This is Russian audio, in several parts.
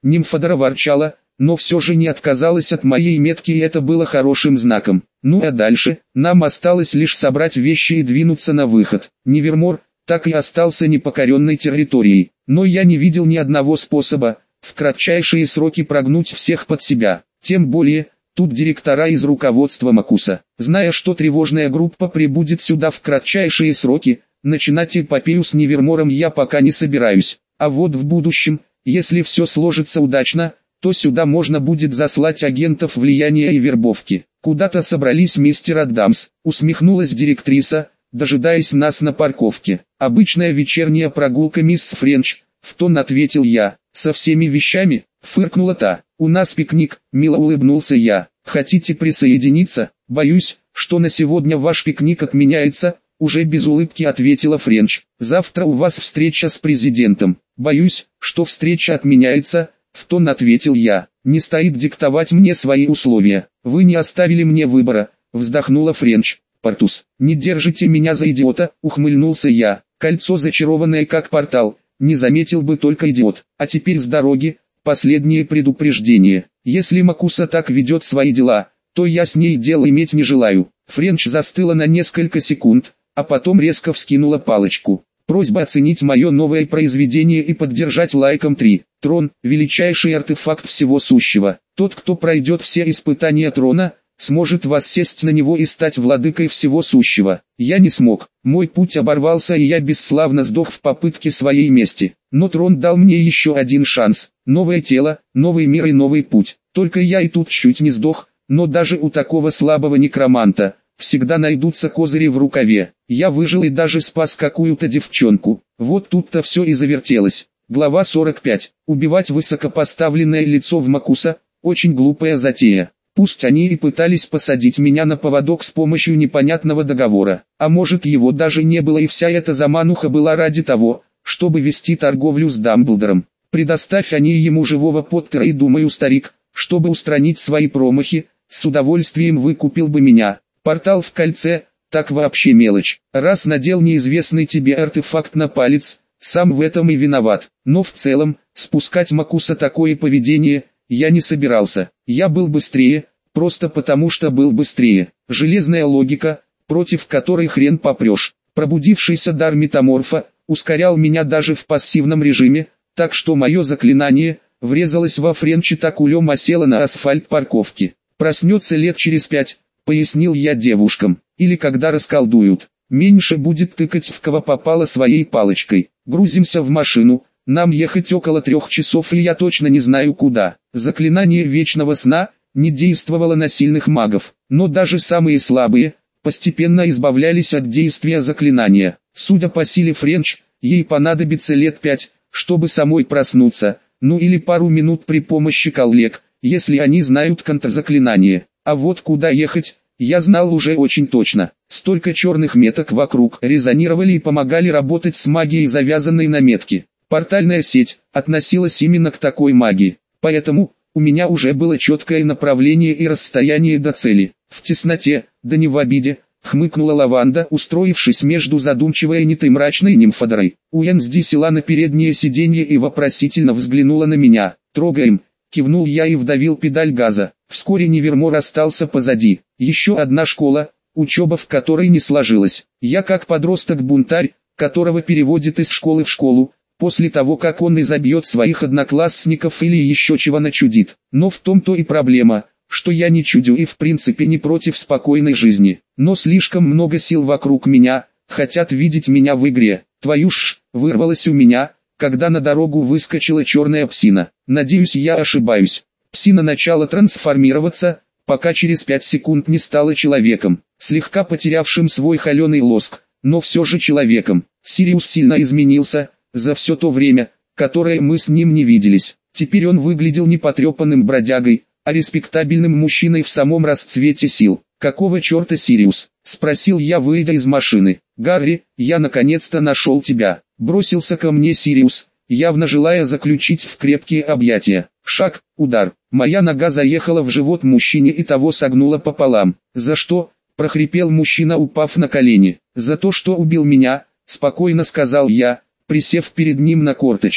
Нимфодора ворчала, но все же не отказалась от моей метки, и это было хорошим знаком. Ну а дальше, нам осталось лишь собрать вещи и двинуться на выход. Невермор так и остался непокоренной территорией, но я не видел ни одного способа в кратчайшие сроки прогнуть всех под себя. Тем более, тут директора из руководства Макуса, зная, что тревожная группа прибудет сюда в кратчайшие сроки, начинать эпопею с Невермором я пока не собираюсь. А вот в будущем, если все сложится удачно, то сюда можно будет заслать агентов влияния и вербовки. Куда-то собрались мистер Адамс, усмехнулась директриса, дожидаясь нас на парковке. Обычная вечерняя прогулка, мисс Френч, в тон ответил я. Со всеми вещами, фыркнула та. У нас пикник, мило улыбнулся я. Хотите присоединиться? Боюсь, что на сегодня ваш пикник отменяется, уже без улыбки ответила Френч. Завтра у вас встреча с президентом. Боюсь, что встреча отменяется, в тон ответил я. Не стоит диктовать мне свои условия. Вы не оставили мне выбора, вздохнула Френч. Портус, не держите меня за идиота, ухмыльнулся я. Кольцо зачарованное как портал, не заметил бы только идиот. А теперь с дороги, последнее предупреждение. Если Макуса так ведет свои дела, то я с ней дел иметь не желаю. Френч застыла на несколько секунд, а потом резко вскинула палочку. Просьба оценить мое новое произведение и поддержать лайком 3. Трон – величайший артефакт всего сущего. Тот, кто пройдет все испытания трона, сможет воссесть на него и стать владыкой всего сущего. Я не смог, мой путь оборвался, и я бесславно сдох в попытке своей мести. Но трон дал мне еще один шанс. Новое тело, новый мир и новый путь. Только я и тут чуть не сдох, но даже у такого слабого некроманта всегда найдутся козыри в рукаве. Я выжил и даже спас какую-то девчонку. Вот тут-то все и завертелось. Глава 45. Убивать высокопоставленное лицо в Макуса – очень глупая затея. Пусть они и пытались посадить меня на поводок с помощью непонятного договора. А может, его даже не было, и вся эта замануха была ради того, чтобы вести торговлю с Дамблдором. Предоставь они ему живого Поттера, и думаю, старик, чтобы устранить свои промахи, с удовольствием выкупил бы меня. Портал в кольце, так вообще мелочь. Раз надел неизвестный тебе артефакт на палец, сам в этом и виноват. Но в целом, спускать Макуса такое поведение, я не собирался. Я был быстрее, просто потому что был быстрее. Железная логика, против которой хрен попрешь. Пробудившийся дар метаморфа ускорял меня даже в пассивном режиме, так что мое заклинание врезалось во Френча, так улем осело на асфальт парковки. Проснется лет через 5, пояснил я девушкам, или когда расколдуют. Меньше будет тыкать в кого попало своей палочкой. Грузимся в машину, нам ехать около 3 часов, и я точно не знаю куда. Заклинание вечного сна не действовало на сильных магов, но даже самые слабые постепенно избавлялись от действия заклинания. Судя по силе Френч, ей понадобится лет 5, чтобы самой проснуться, ну или пару минут при помощи коллег, если они знают контрзаклинание. А вот куда ехать, я знал уже очень точно. Столько черных меток вокруг резонировали и помогали работать с магией, завязанной на метки. Портальная сеть относилась именно к такой магии, поэтому у меня уже было четкое направление и расстояние до цели. В тесноте, да не в обиде, хмыкнула Лаванда, устроившись между задумчивой и мрачной Нимфодорой. Уэнсди села на переднее сиденье и вопросительно взглянула на меня. «Трогаем», кивнул я и вдавил педаль газа. Вскоре Невермор остался позади. Еще одна школа, учеба в которой не сложилась. Я как подросток-бунтарь, которого переводят из школы в школу, после того как он изобьет своих одноклассников или еще чего начудит. Но в том-то и проблема, что я не чудю и в принципе не против спокойной жизни. Но слишком много сил вокруг меня, хотят видеть меня в игре. Твою ж, вырвалось у меня, когда на дорогу выскочила черная псина. Надеюсь, я ошибаюсь. Псина начала трансформироваться, пока через 5 секунд не стала человеком, слегка потерявшим свой холеный лоск, но все же человеком. Сириус сильно изменился за все то время, которое мы с ним не виделись. Теперь он выглядел не потрепанным бродягой, а респектабельным мужчиной в самом расцвете сил. «Какого черта, Сириус?» – спросил я, выйдя из машины. «Гарри, я наконец-то нашел тебя!» – бросился ко мне Сириус, явно желая заключить в крепкие объятия. Шаг, удар. Моя нога заехала в живот мужчине и того согнула пополам. «За что?» – прохрипел мужчина, упав на колени. «За то, что убил меня», – спокойно сказал я, присев перед ним на корточки.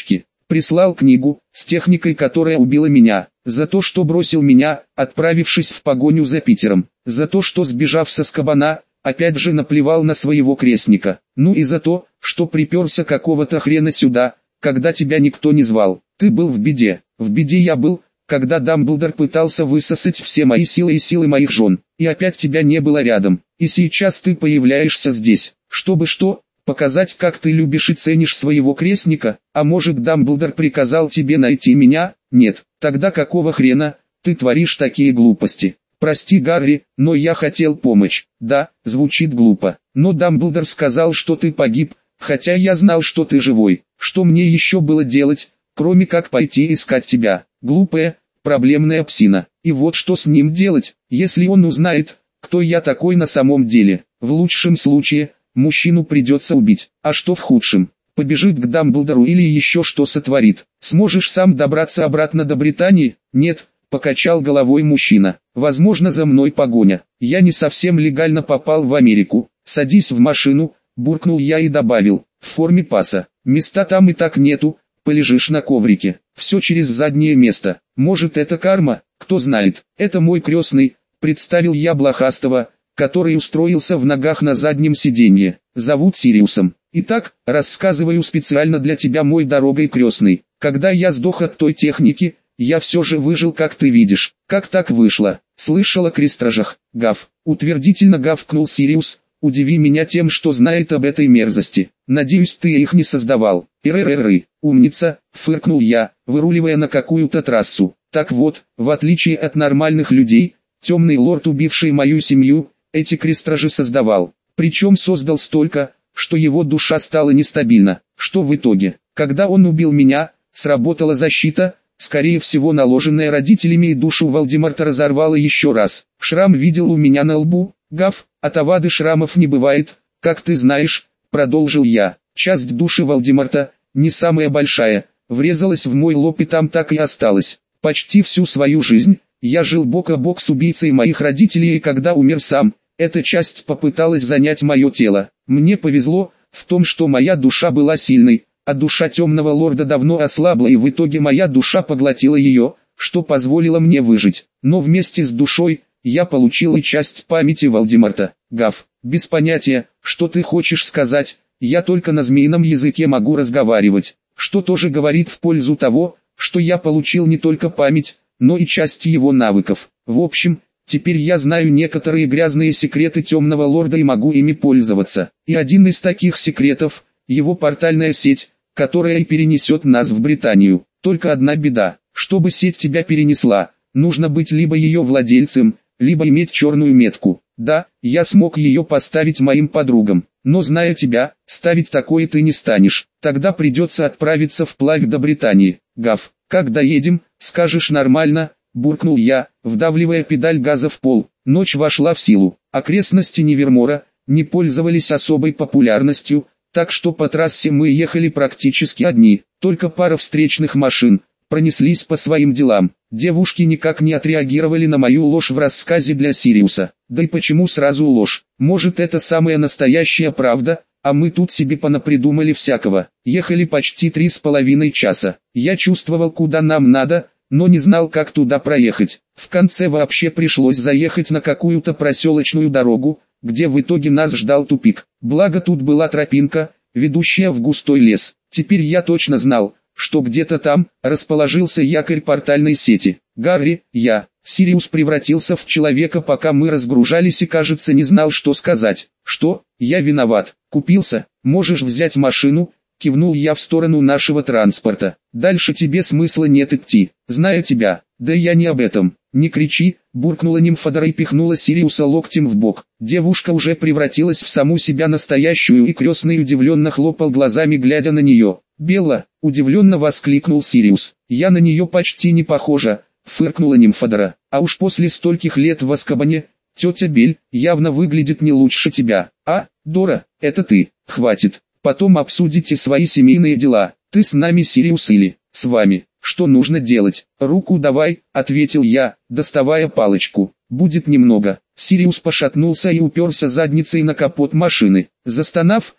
Прислал книгу с техникой, которая убила меня. За то, что бросил меня, отправившись в погоню за Питером. За то, что сбежав со Скобана, опять же наплевал на своего крестника. Ну и за то, что приперся какого-то хрена сюда, когда тебя никто не звал. Ты был в беде. В беде я был, когда Дамблдор пытался высосать все мои силы и силы моих жен. И опять тебя не было рядом. И сейчас ты появляешься здесь. Чтобы что? Показать, как ты любишь и ценишь своего крестника? А может, Дамблдор приказал тебе найти меня? Нет. Тогда какого хрена ты творишь такие глупости? Прости, Гарри, но я хотел помочь. Да, звучит глупо. Но Дамблдор сказал, что ты погиб, хотя я знал, что ты живой. Что мне еще было делать, кроме как пойти искать тебя? Глупая, проблемная псина. И вот что с ним делать, если он узнает, кто я такой на самом деле? В лучшем случае, мужчину придется убить. А что в худшем? Побежит к Дамблдору или еще что сотворит. Сможешь сам добраться обратно до Британии? Нет, покачал головой мужчина. Возможно, за мной погоня. Я не совсем легально попал в Америку. Садись в машину, буркнул я и добавил, в форме паса. Места там и так нету, полежишь на коврике. Все через заднее место. Может, это карма, кто знает. Это мой крестный, представил я блохастого, который устроился в ногах на заднем сиденье. Зовут Сириусом. Итак, рассказываю специально для тебя, мой дорогой крестный. Когда я сдох от той техники, я все же выжил, как ты видишь. Как так вышло? Слышал о крестражах. Гав. Утвердительно гавкнул Сириус. Удиви меня тем, что знает об этой мерзости. Надеюсь, ты их не создавал. Иры-ры-ры. Умница, фыркнул я, выруливая на какую-то трассу. Так вот, в отличие от нормальных людей, темный лорд, убивший мою семью, эти крестражи создавал. Причем создал столько, что его душа стала нестабильна. Что в итоге? Когда он убил меня, сработала защита, скорее всего наложенная родителями, и душу Волдеморта разорвало еще раз. Шрам видел у меня на лбу. Гав, от Авады шрамов не бывает, как ты знаешь, продолжил я. Часть души Волдеморта, не самая большая, врезалась в мой лоб и там так и осталась. Почти всю свою жизнь я жил бок о бок с убийцей моих родителей, и когда умер сам, эта часть попыталась занять мое тело. Мне повезло в том, что моя душа была сильной, а душа темного лорда давно ослабла, и в итоге моя душа поглотила ее, что позволило мне выжить. Но вместе с душой я получил и часть памяти Волдеморта. Гав, без понятия, что ты хочешь сказать, я только на змеином языке могу разговаривать, что тоже говорит в пользу того, что я получил не только память, но и часть его навыков. В общем, теперь я знаю некоторые грязные секреты темного лорда и могу ими пользоваться. И один из таких секретов – его портальная сеть, которая и перенесет нас в Британию. Только одна беда: чтобы сеть тебя перенесла, нужно быть либо ее владельцем, либо иметь черную метку. Да, я смог ее поставить моим подругам, но зная тебя, ставить такое ты не станешь. Тогда придется отправиться вплавь до Британии. Гав, как доедем, скажешь нормально, буркнул я, вдавливая педаль газа в пол. Ночь вошла в силу. Окрестности Невермора не пользовались особой популярностью, так что по трассе мы ехали практически одни. Только пара встречных машин пронеслись по своим делам. Девушки никак не отреагировали на мою ложь в рассказе для Сириуса. Да и почему сразу ложь? Может, это самая настоящая правда, а мы тут себе понапридумали всякого. Ехали почти 3,5 часа. Я чувствовал, куда нам надо, но не знал, как туда проехать. В конце вообще пришлось заехать на какую-то проселочную дорогу, где в итоге нас ждал тупик. Благо тут была тропинка, ведущая в густой лес. Теперь я точно знал, что где-то там расположился якорь портальной сети. Гарри, Сириус превратился в человека, пока мы разгружались, и, кажется, не знал, что сказать. Что? Я виноват. Купился? Можешь взять машину? Кивнул я в сторону нашего транспорта. Дальше тебе смысла нет идти. Знаю тебя. Да я не об этом. Не кричи, буркнула нимфодора и пихнула Сириуса локтем в бок. Девушка уже превратилась в саму себя настоящую, и крестный удивленно хлопал глазами, глядя на нее. «Белла!» – удивленно воскликнул Сириус. «Я на нее почти не похожа», – фыркнула нимфодора. «А уж после стольких лет в Азкабане, тетя Бель явно выглядит не лучше тебя». «А, Дора, это ты, хватит, потом обсудите свои семейные дела. Ты с нами, Сириус, или с вами? Что нужно делать?» «Руку давай», – ответил я, доставая палочку. «Будет немного». Сириус пошатнулся и уперся задницей на капот машины. Застонав,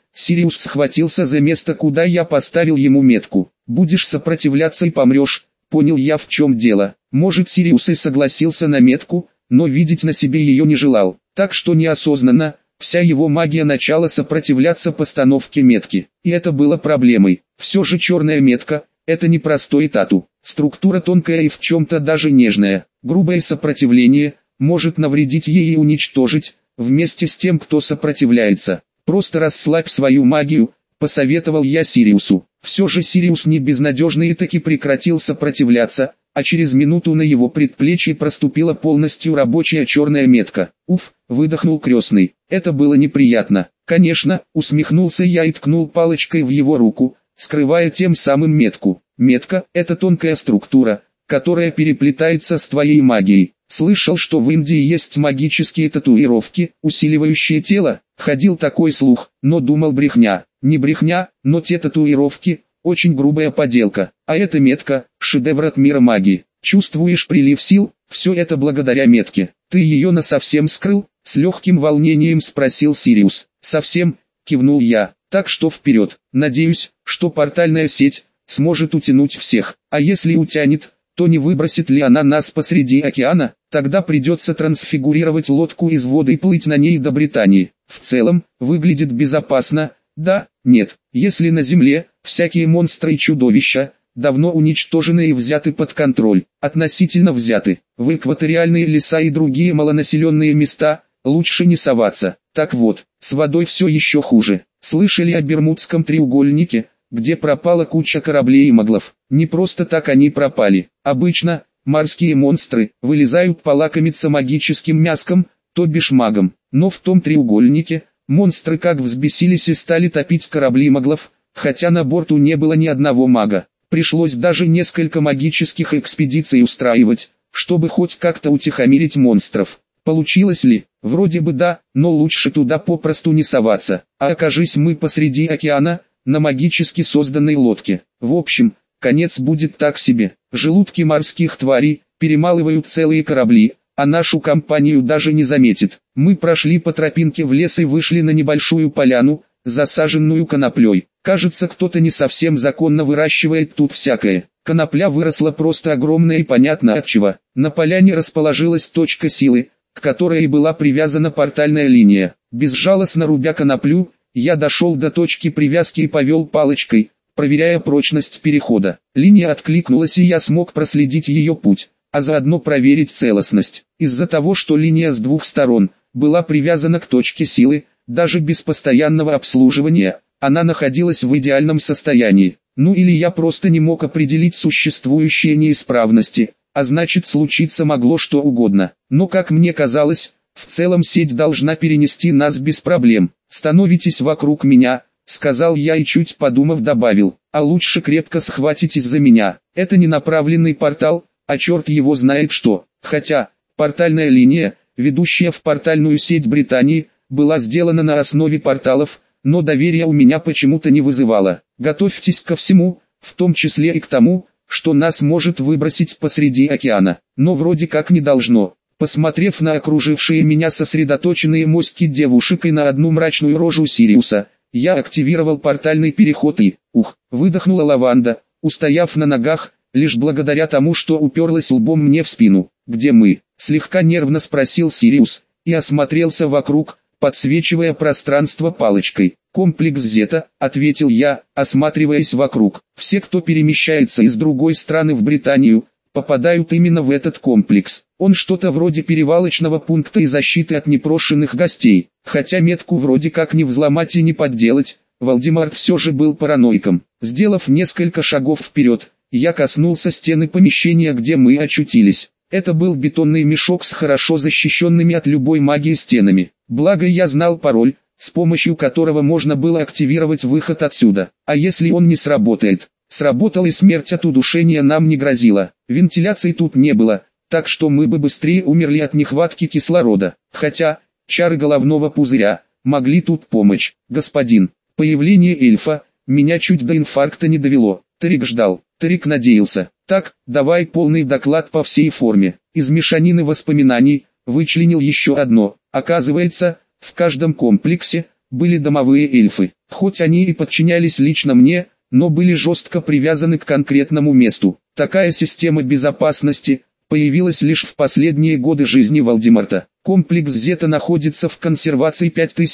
Сириус схватился за место, куда я поставил ему метку. «Будешь сопротивляться и помрешь», понял я, в чем дело. Может, Сириус и согласился на метку, но видеть на себе ее не желал. Так что неосознанно, вся его магия начала сопротивляться постановке метки. И это было проблемой. Все же черная метка – это не простой тату. Структура тонкая и в чем-то даже нежная. Грубое сопротивление может навредить ей и уничтожить, вместе с тем, кто сопротивляется. «Просто расслабь свою магию», – посоветовал я Сириусу. Все же Сириус не безнадежный и таки прекратил сопротивляться, а через минуту на его предплечье проступила полностью рабочая черная метка. «Уф», – выдохнул крестный, – это было неприятно. «Конечно», – усмехнулся я и ткнул палочкой в его руку, скрывая тем самым метку. «Метка – это тонкая структура, которая переплетается с твоей магией. Слышал, что в Индии есть магические татуировки, усиливающие тело. Ходил такой слух, но думал брехня. Не брехня, но те татуировки – очень грубая поделка. А эта метка – шедевр от мира магии. Чувствуешь прилив сил? Все это благодаря метке. Ты ее насовсем скрыл?» – с легким волнением спросил Сириус. «Совсем», – кивнул я. «Так что вперед. Надеюсь, что портальная сеть сможет утянуть всех. А если утянет, то не выбросит ли она нас посреди океана? Тогда придется трансфигурировать лодку из воды и плыть на ней до Британии. В целом, выглядит безопасно. Да, нет. Если на Земле всякие монстры и чудовища давно уничтожены и взяты под контроль, относительно взяты, в экваториальные леса и другие малонаселенные места лучше не соваться. Так вот, с водой все еще хуже. Слышали о Бермудском треугольнике, где пропала куча кораблей и маглов? Не просто так они пропали. Обычно морские монстры вылезают полакомиться магическим мяском, то бишь магом. Но в том треугольнике монстры как взбесились и стали топить корабли маглов, хотя на борту не было ни одного мага. Пришлось даже несколько магических экспедиций устраивать, чтобы хоть как-то утихомирить монстров. Получилось ли? Вроде бы да, но лучше туда попросту не соваться. А окажись мы посреди океана, на магически созданной лодке. В общем, конец будет так себе. Желудки морских тварей перемалывают целые корабли, а нашу компанию даже не заметит. Мы прошли по тропинке в лес и вышли на небольшую поляну, засаженную коноплей. Кажется, кто-то не совсем законно выращивает тут всякое. Конопля выросла просто огромная и понятно от чего. На поляне расположилась точка силы, к которой и была привязана портальная линия. Безжалостно рубя коноплю, я дошел до точки привязки и повел палочкой, проверяя прочность перехода. Линия откликнулась, и я смог проследить ее путь, а заодно проверить целостность. Из-за того, что линия с двух сторон была привязана к точке силы, даже без постоянного обслуживания, она находилась в идеальном состоянии. Ну или я просто не мог определить существующие неисправности, а значит, случиться могло что угодно. Но как мне казалось, в целом сеть должна перенести нас без проблем. «Становитесь вокруг меня», — сказал я и чуть подумав добавил, «а лучше крепко схватитесь за меня. Это не направленный портал, а черт его знает что». Хотя, портальная линия, ведущая в портальную сеть Британии, была сделана на основе порталов, но доверия у меня почему-то не вызывало. «Готовьтесь ко всему, в том числе и к тому, что нас может выбросить посреди океана. Но вроде как не должно». Посмотрев на окружившие меня сосредоточенные моськи девушек и на одну мрачную рожу Сириуса, я активировал портальный переход и, выдохнула лаванда, устояв на ногах, лишь благодаря тому, что уперлась лбом мне в спину. «Где мы?» – слегка нервно спросил Сириус, и осмотрелся вокруг, подсвечивая пространство палочкой. «Комплекс Зета», – ответил я, осматриваясь вокруг. «Все, кто перемещается из другой страны в Британию, попадают именно в этот комплекс. Он что-то вроде перевалочного пункта и защиты от непрошенных гостей. Хотя метку вроде как не взломать и не подделать, Вальдемар все же был параноиком. Сделав несколько шагов вперед, я коснулся стены помещения, где мы очутились. Это был бетонный мешок с хорошо защищенными от любой магии стенами. Благо я знал пароль, с помощью которого можно было активировать выход отсюда. А если он не сработает? Сработал, и смерть от удушения нам не грозила. Вентиляции тут не было, так что мы бы быстрее умерли от нехватки кислорода. Хотя, чары головного пузыря могли тут помочь. «Господин, появление эльфа меня чуть до инфаркта не довело». Тарик ждал, Тарик надеялся. «Так, давай полный доклад по всей форме». Из мешанины воспоминаний вычленил еще одно. Оказывается, в каждом комплексе были домовые эльфы. Хоть они и подчинялись лично мне, но были жестко привязаны к конкретному месту. Такая система безопасности появилась лишь в последние годы жизни Волдемарта. Комплекс Зета находится в консервации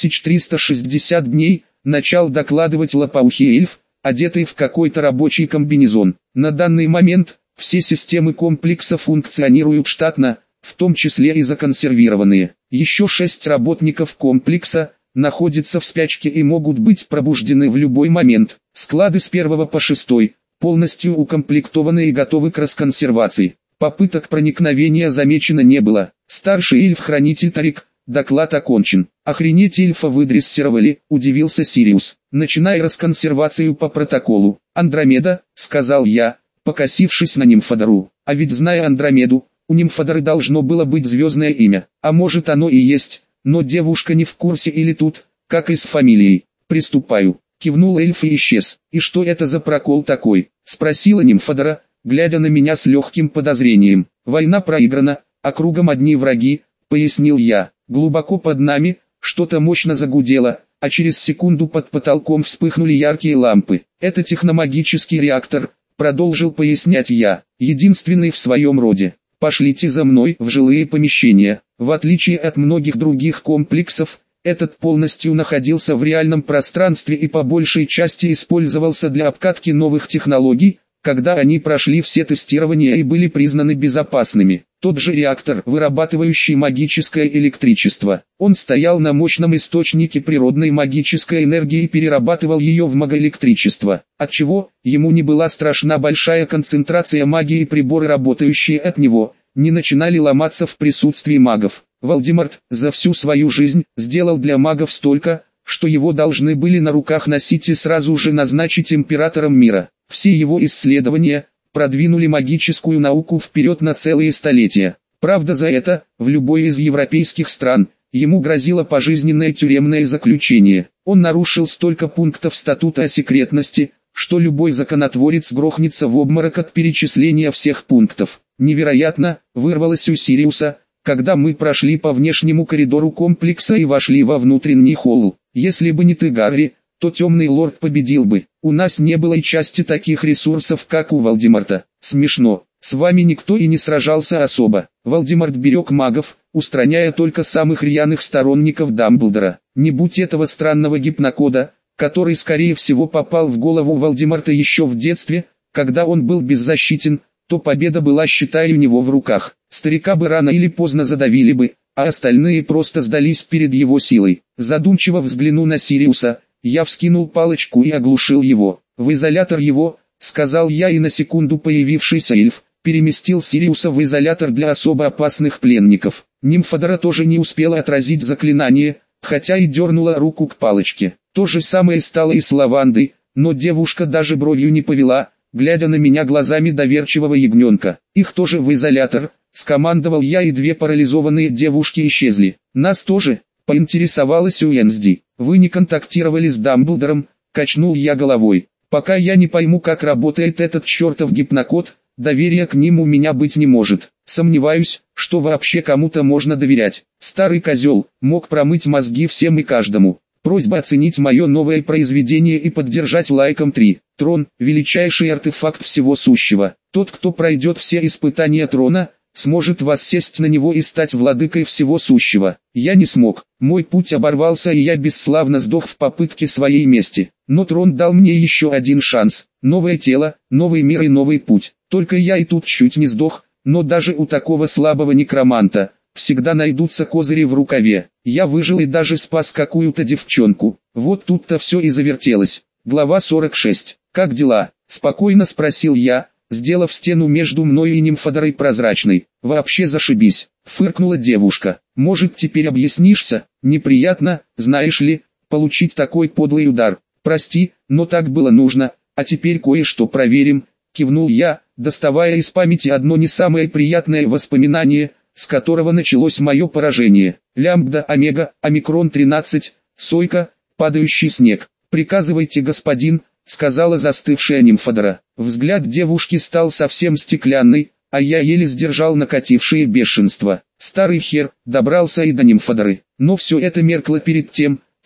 5360 дней, начал докладывать лопоухий эльф, одетый в какой-то рабочий комбинезон. На данный момент все системы комплекса функционируют штатно, в том числе и законсервированные. Еще 6 работников комплекса находятся в спячке и могут быть пробуждены в любой момент. Склады с 1 по 6 полностью укомплектованы и готовы к расконсервации. Попыток проникновения замечено не было. Старший эльф-хранитель Тарик, доклад окончен. Охренеть, эльфа выдрессировали, удивился Сириус. Начинай расконсервацию по протоколу. Андромеда, сказал я, покосившись на Нимфодору. А ведь, зная Андромеду, у Нимфодоры должно было быть звездное имя. А может, оно и есть, но девушка не в курсе или тут, как и с фамилией. Приступаю. Кивнул эльф и исчез. И что это за прокол такой? Спросила Нимфодора, глядя на меня с легким подозрением. Война проиграна, а кругом одни враги, пояснил я. Глубоко под нами что-то мощно загудело, а через секунду под потолком вспыхнули яркие лампы. Это техномагический реактор, продолжил пояснять я, единственный в своем роде. Пошлите за мной в жилые помещения. В отличие от многих других комплексов, этот полностью находился в реальном пространстве и по большей части использовался для обкатки новых технологий, когда они прошли все тестирования и были признаны безопасными. Тот же реактор, вырабатывающий магическое электричество. Он стоял на мощном источнике природной магической энергии и перерабатывал ее в магоэлектричество, отчего ему не была страшна большая концентрация магии, и приборы, работающие от него, не начинали ломаться в присутствии магов. Волдемарт за всю свою жизнь сделал для магов столько, что его должны были на руках носить и сразу же назначить императором мира. Все его исследования продвинули магическую науку вперед на целые столетия. Правда, за это, в любой из европейских стран, ему грозило пожизненное тюремное заключение. Он нарушил столько пунктов статута о секретности, что любой законотворец грохнется в обморок от перечисления всех пунктов. Невероятно, вырвалось у Сириуса, когда мы прошли по внешнему коридору комплекса и вошли во внутренний холл. Если бы не ты, Гарри, то темный лорд победил бы. У нас не было и части таких ресурсов, как у Волдемарта. Смешно. С вами никто и не сражался особо. Волдемарт берег магов, устраняя только самых рьяных сторонников Дамблдора. Не будь этого странного гипнокода, который скорее всего попал в голову Волдемарта еще в детстве, когда он был беззащитен, то победа была, считай, у него в руках. Старика бы рано или поздно задавили бы, а остальные просто сдались перед его силой. Задумчиво взглянув на Сириуса, я вскинул палочку и оглушил его. «В изолятор его», — сказал я, и на секунду появившийся эльф переместил Сириуса в изолятор для особо опасных пленников. Нимфодора тоже не успела отразить заклинание, хотя и дернула руку к палочке. То же самое стало и с Лавандой, но девушка даже бровью не повела, глядя на меня глазами доверчивого ягненка. «Их тоже в изолятор», — скомандовал я, и 2 парализованные девушки исчезли. «Нас тоже», — поинтересовалась Уэнсди. «Вы не контактировали с Дамблдором?» — качнул я головой. «Пока я не пойму, как работает этот чертов гипнокод, доверия к ним у меня быть не может. Сомневаюсь, что вообще кому-то можно доверять. Старый козел мог промыть мозги всем и каждому». Просьба оценить мое новое произведение и поддержать лайком 3. Трон – величайший артефакт всего сущего. Тот, кто пройдет все испытания трона, сможет воссесть на него и стать владыкой всего сущего. Я не смог. Мой путь оборвался, и я бесславно сдох в попытке своей мести. Но трон дал мне еще один шанс. Новое тело, новый мир и новый путь. Только я и тут чуть не сдох, но даже у такого слабого некроманта всегда найдутся козыри в рукаве. Я выжил и даже спас какую-то девчонку. Вот тут-то все и завертелось. Глава 46. «Как дела?» – спокойно спросил я, сделав стену между мной и Нимфодорой прозрачной. «Вообще зашибись», – фыркнула девушка. «Может, теперь объяснишься? Неприятно, знаешь ли, получить такой подлый удар. Прости, но так было нужно, а теперь кое-что проверим», – кивнул я, доставая из памяти одно не самое приятное воспоминание, с которого началось мое поражение. Лямбда, омега, омикрон 13, сойка, падающий снег. «Приказывайте, господин», — сказала застывшая Нимфодора. Взгляд девушки стал совсем стеклянный, а я еле сдержал накатившее бешенство. Старый хер добрался и до Нимфодоры. Но все это меркло перед тем,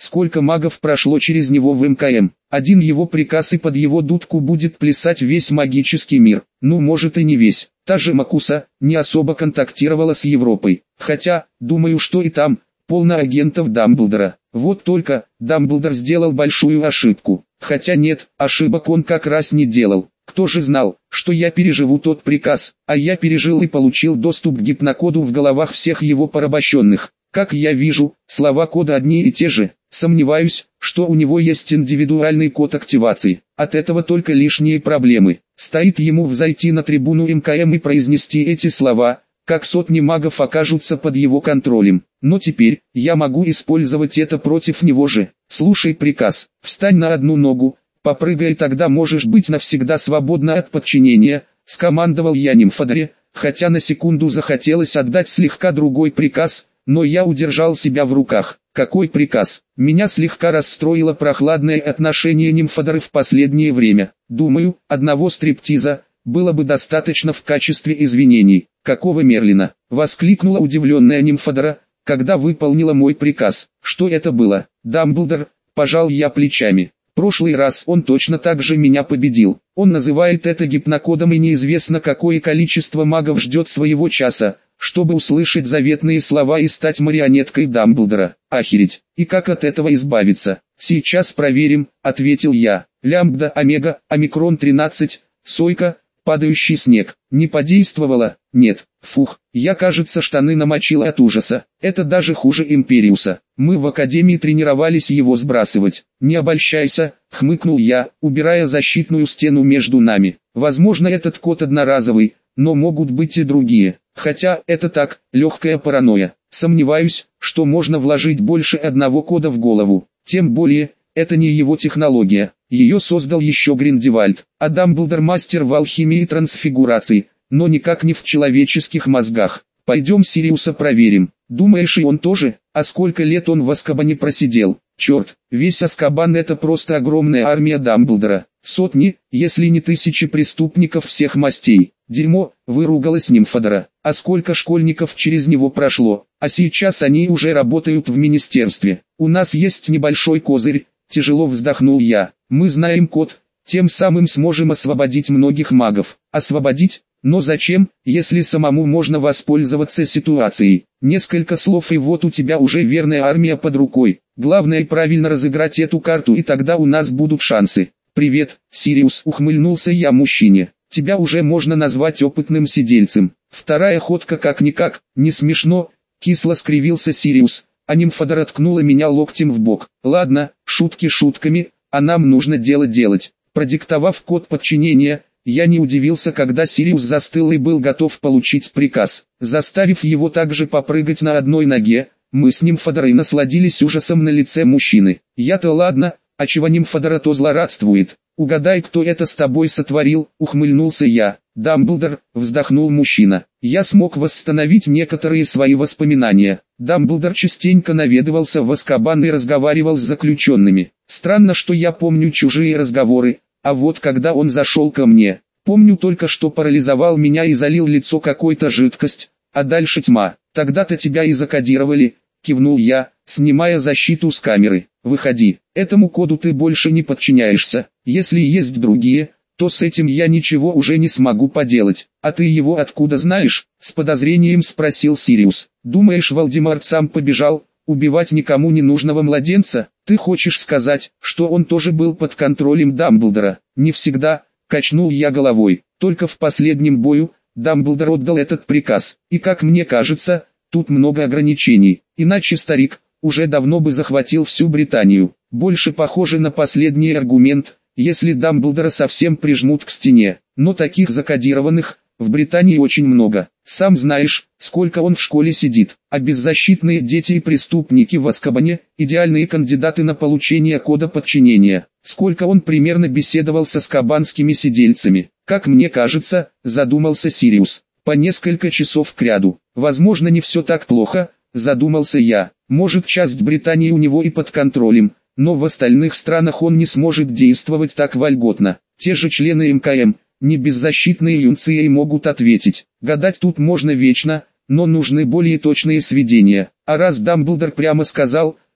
сколько магов прошло через него в МКМ. Один его приказ и под его дудку будет плясать весь магический мир. Ну, может и не весь. Та же Макуса не особо контактировала с Европой. Хотя, думаю, что и там полно агентов Дамблдора. Вот только Дамблдор сделал большую ошибку. Хотя нет, ошибок он как раз не делал. Кто же знал, что я переживу тот приказ, а я пережил и получил доступ к гипнокоду в головах всех его порабощенных. Как я вижу, слова кода одни и те же. Сомневаюсь, что у него есть индивидуальный код активации. От этого только лишние проблемы. Стоит ему взойти на трибуну МКМ и произнести эти слова, как сотни магов окажутся под его контролем. Но теперь, я могу использовать это против него же. Слушай приказ, встань на одну ногу, попрыгай, тогда можешь быть навсегда свободна от подчинения, скомандовал я Нимфодоре, хотя на секунду захотелось отдать слегка другой приказ, но я удержал себя в руках. Какой приказ? Меня слегка расстроило прохладное отношение Нимфодоры в последнее время. Думаю, одного стриптиза было бы достаточно в качестве извинений. Какого Мерлина? Воскликнула удивленная Нимфодора, когда выполнила мой приказ. Что это было? Дамблдор, пожал я плечами. Прошлый раз он точно так же меня победил. Он называет это гипнокодом, и неизвестно какое количество магов ждет своего часа, чтобы услышать заветные слова и стать марионеткой Дамблдора. Охереть. И как от этого избавиться? Сейчас проверим, ответил я. Лямбда, омега, омикрон 13, сойка, падающий снег. Не подействовало? Нет. Фух, я, кажется, штаны намочила от ужаса. Это даже хуже Империуса. Мы в академии тренировались его сбрасывать. Не обольщайся, хмыкнул я, убирая защитную стену между нами. Возможно, этот код одноразовый, но могут быть и другие. Хотя, это так, легкая паранойя. Сомневаюсь, что можно вложить больше одного кода в голову. Тем более, это не его технология. Ее создал еще Гриндевальд, а Дамблдор мастер в алхимии и трансфигурации, но никак не в человеческих мозгах. Пойдем Сириуса проверим. Думаешь, и он тоже? А сколько лет он в Азкабане просидел? Черт, весь Азкабан — это просто огромная армия Дамблдора. Сотни, если не тысячи преступников всех мастей. Дерьмо, выругалась Нимфодора. А сколько школьников через него прошло? А сейчас они уже работают в министерстве. У нас есть небольшой козырь, тяжело вздохнул я. Мы знаем код, тем самым сможем освободить многих магов. Освободить? Но зачем, если самому можно воспользоваться ситуацией? Несколько слов, и вот у тебя уже верная армия под рукой. Главное правильно разыграть эту карту, и тогда у нас будут шансы. «Привет, Сириус», — ухмыльнулся я мужчине. «Тебя уже можно назвать опытным сидельцем. Вторая ходка как-никак, не смешно», — кисло скривился Сириус, а Нимфодора ткнула меня локтем в бок. «Ладно, шутки шутками, а нам нужно дело делать». Продиктовав код подчинения, я не удивился, когда Сириус застыл и был готов получить приказ. Заставив его также попрыгать на одной ноге, мы с Нимфодорой насладились ужасом на лице мужчины. «Я-то ладно, а чего Нимфодора то злорадствует? Угадай, кто это с тобой сотворил», — ухмыльнулся я. «Дамблдор», — вздохнул мужчина. Я смог восстановить некоторые свои воспоминания. Дамблдор частенько наведывался в Азкабан и разговаривал с заключенными. Странно, что я помню чужие разговоры, а вот когда он зашел ко мне, помню только, что парализовал меня и залил лицо какой-то жидкость, а дальше тьма. «Тогда-то тебя и закодировали», — кивнул я, снимая защиту с камеры. «Выходи, этому коду ты больше не подчиняешься. Если есть другие, то с этим я ничего уже не смогу поделать». «А ты его откуда знаешь?» — с подозрением спросил Сириус. «Думаешь, Волдемарт сам побежал убивать никому не нужного младенца? Ты хочешь сказать, что он тоже был под контролем Дамблдора?» «Не всегда», — качнул я головой. «Только в последнем бою Дамблдор отдал этот приказ. И как мне кажется, тут много ограничений. Иначе старик уже давно бы захватил всю Британию». Больше похоже на последний аргумент, если Дамблдора совсем прижмут к стене. Но таких закодированных в Британии очень много. Сам знаешь, сколько он в школе сидит. А беззащитные дети и преступники в Азкабане – идеальные кандидаты на получение кода подчинения. Сколько он примерно беседовал с азкабанскими сидельцами. «Как мне кажется», – задумался Сириус, – «по несколько часов кряду. Возможно, не все так плохо», – задумался я. «Может, часть Британии у него и под контролем, но в остальных странах он не сможет действовать так вольготно. Те же члены МКМ, не беззащитные юнцы, и могут ответить. Гадать тут можно вечно, но нужны более точные сведения. А раз Дамблдор прямо сказал,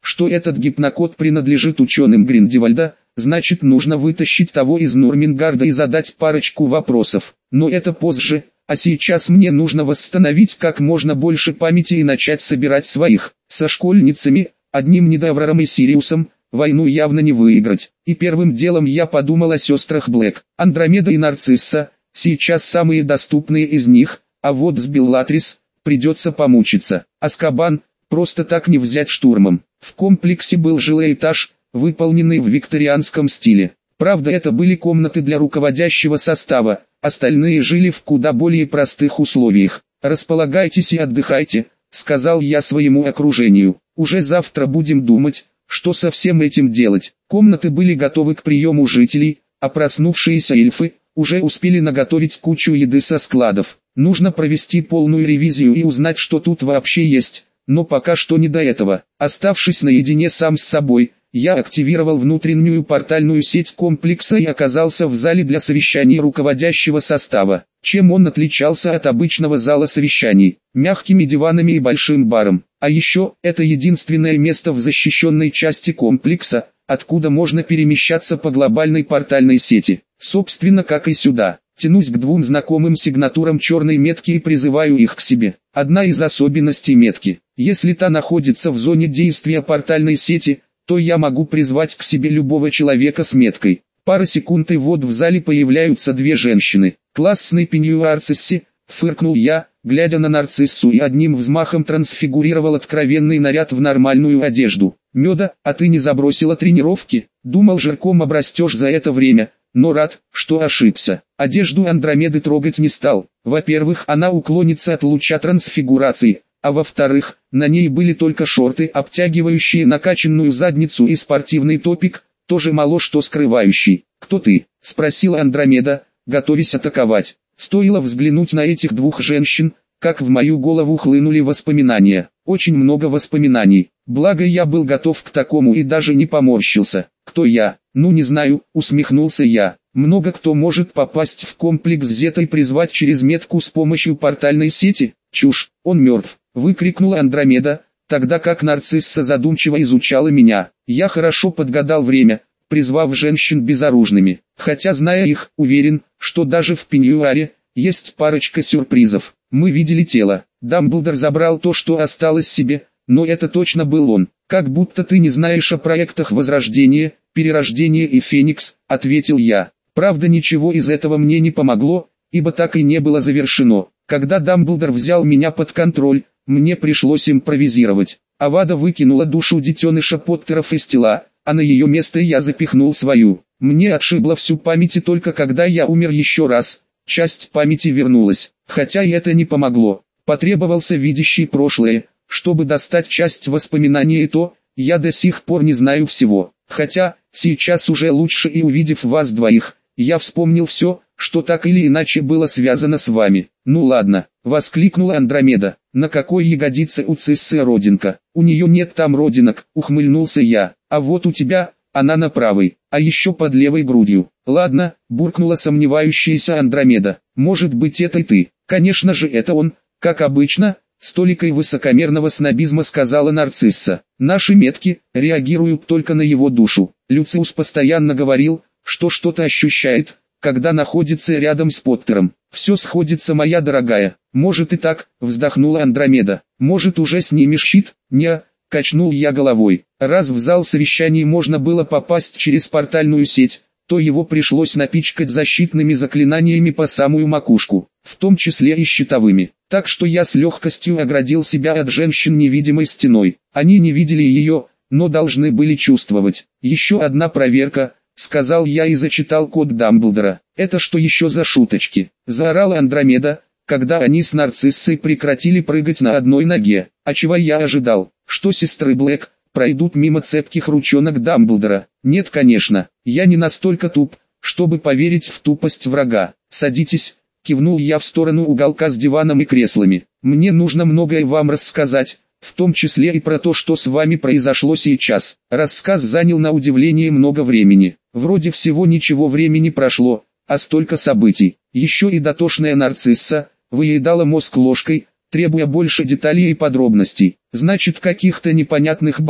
что этот гипнокод принадлежит ученым Гриндевальда, значит нужно вытащить того из Нурмингарда и задать парочку вопросов. Но это позже, а сейчас мне нужно восстановить как можно больше памяти и начать собирать своих. Со школьницами, одним недовраром и Сириусом, войну явно не выиграть. И первым делом я подумал о сестрах Блэк. Андромеда и Нарцисса, сейчас самые доступные из них, а вот с Беллатрис придется помучиться. Азкабан просто так не взять штурмом. В комплексе был жилой этаж, выполненный в викторианском стиле. Правда, это были комнаты для руководящего состава, остальные жили в куда более простых условиях. «Располагайтесь и отдыхайте», — сказал я своему окружению. «Уже завтра будем думать, что со всем этим делать». Комнаты были готовы к приему жителей, а проснувшиеся эльфы уже успели наготовить кучу еды со складов. Нужно провести полную ревизию и узнать, что тут вообще есть, но пока что не до этого. Оставшись наедине сам с собой, я активировал внутреннюю портальную сеть комплекса и оказался в зале для совещаний руководящего состава. Чем он отличался от обычного зала совещаний? Мягкими диванами и большим баром. А еще, это единственное место в защищенной части комплекса, откуда можно перемещаться по глобальной портальной сети. Собственно, как и сюда. Тянусь к двум знакомым сигнатурам черной метки и призываю их к себе. Одна из особенностей метки: если та находится в зоне действия портальной сети, то я могу призвать к себе любого человека с меткой. Пара секунд и вот в зале появляются две женщины. «Классный пеньюарцисси», — фыркнул я, глядя на Нарциссу, и одним взмахом трансфигурировал откровенный наряд в нормальную одежду. «Меда, а ты не забросила тренировки? Думал, жирком обрастешь за это время, но рад, что ошибся». Одежду Андромеды трогать не стал. Во-первых, она уклонится от луча трансфигурации, а во-вторых, на ней были только шорты, обтягивающие накачанную задницу, и спортивный топик, тоже мало что скрывающий. «Кто ты?» — спросила Андромеда, готовясь атаковать. Стоило взглянуть на этих двух женщин, как в мою голову хлынули воспоминания. Очень много воспоминаний. Благо я был готов к такому и даже не поморщился. «Кто я?» «Ну не знаю», — усмехнулся я. «Много кто может попасть в комплекс Зета и призвать через метку с помощью портальной сети. Чушь, он мертв», — выкрикнула Андромеда, тогда как Нарцисса задумчиво изучала меня. Я хорошо подгадал время, призвав женщин безоружными. Хотя, зная их, уверен, что даже в пеньюаре есть парочка сюрпризов. Мы видели тело. Дамблдор забрал то, что осталось себе, но это точно был он. «Как будто ты не знаешь о проектах Возрождения, Перерождения и Феникс», — ответил я. Правда, ничего из этого мне не помогло, ибо так и не было завершено. Когда Дамблдор взял меня под контроль, мне пришлось импровизировать. Авада выкинула душу детеныша Поттеров из тела, а на ее место я запихнул свою. Мне отшибло всю память, и только когда я умер еще раз, часть памяти вернулась. Хотя и это не помогло. Потребовался видящий прошлое, чтобы достать часть воспоминаний, и то, я до сих пор не знаю всего. Хотя, сейчас уже лучше, и увидев вас двоих, я вспомнил все, что так или иначе было связано с вами. «Ну ладно», — воскликнула Андромеда. «На какой ягодице у Циссы родинка?» «У нее нет там родинок», — ухмыльнулся я. «А вот у тебя, она на правой, а еще под левой грудью». «Ладно», — буркнула сомневающаяся Андромеда. «Может быть, это и ты?» «Конечно же это он, как обычно», — с толикой высокомерного снобизма сказала Нарцисса. «Наши метки реагируют только на его душу. Люциус постоянно говорил, что что-то ощущает, когда находится рядом с Поттером. Все сходится, моя дорогая». «Может и так», — вздохнула Андромеда. «Может, уже снимешь щит?» «Не», — качнул я головой. Раз в зал совещаний можно было попасть через портальную сеть, то его пришлось напичкать защитными заклинаниями по самую макушку, в том числе и щитовыми. Так что я с легкостью оградил себя от женщин невидимой стеной. Они не видели ее, но должны были чувствовать. «Еще одна проверка», — сказал я и зачитал код Дамблдора. «Это что еще за шуточки?» — заорала Андромеда, когда они с Нарциссой прекратили прыгать на одной ноге. А чего я ожидал? Что сестры Блэк пройдут мимо цепких ручонок Дамблдора? Нет, конечно, я не настолько туп, чтобы поверить в тупость врага. «Садитесь», — кивнул я в сторону уголка с диваном и креслами. «Мне нужно многое вам рассказать, в том числе и про то, что с вами произошло сейчас». Рассказ занял на удивление много времени. Вроде всего ничего времени прошло, а столько событий. Еще и дотошная Нарцисса выедала мозг ложкой, требуя больше деталей и подробностей. Значит, каких-то непонятных баб,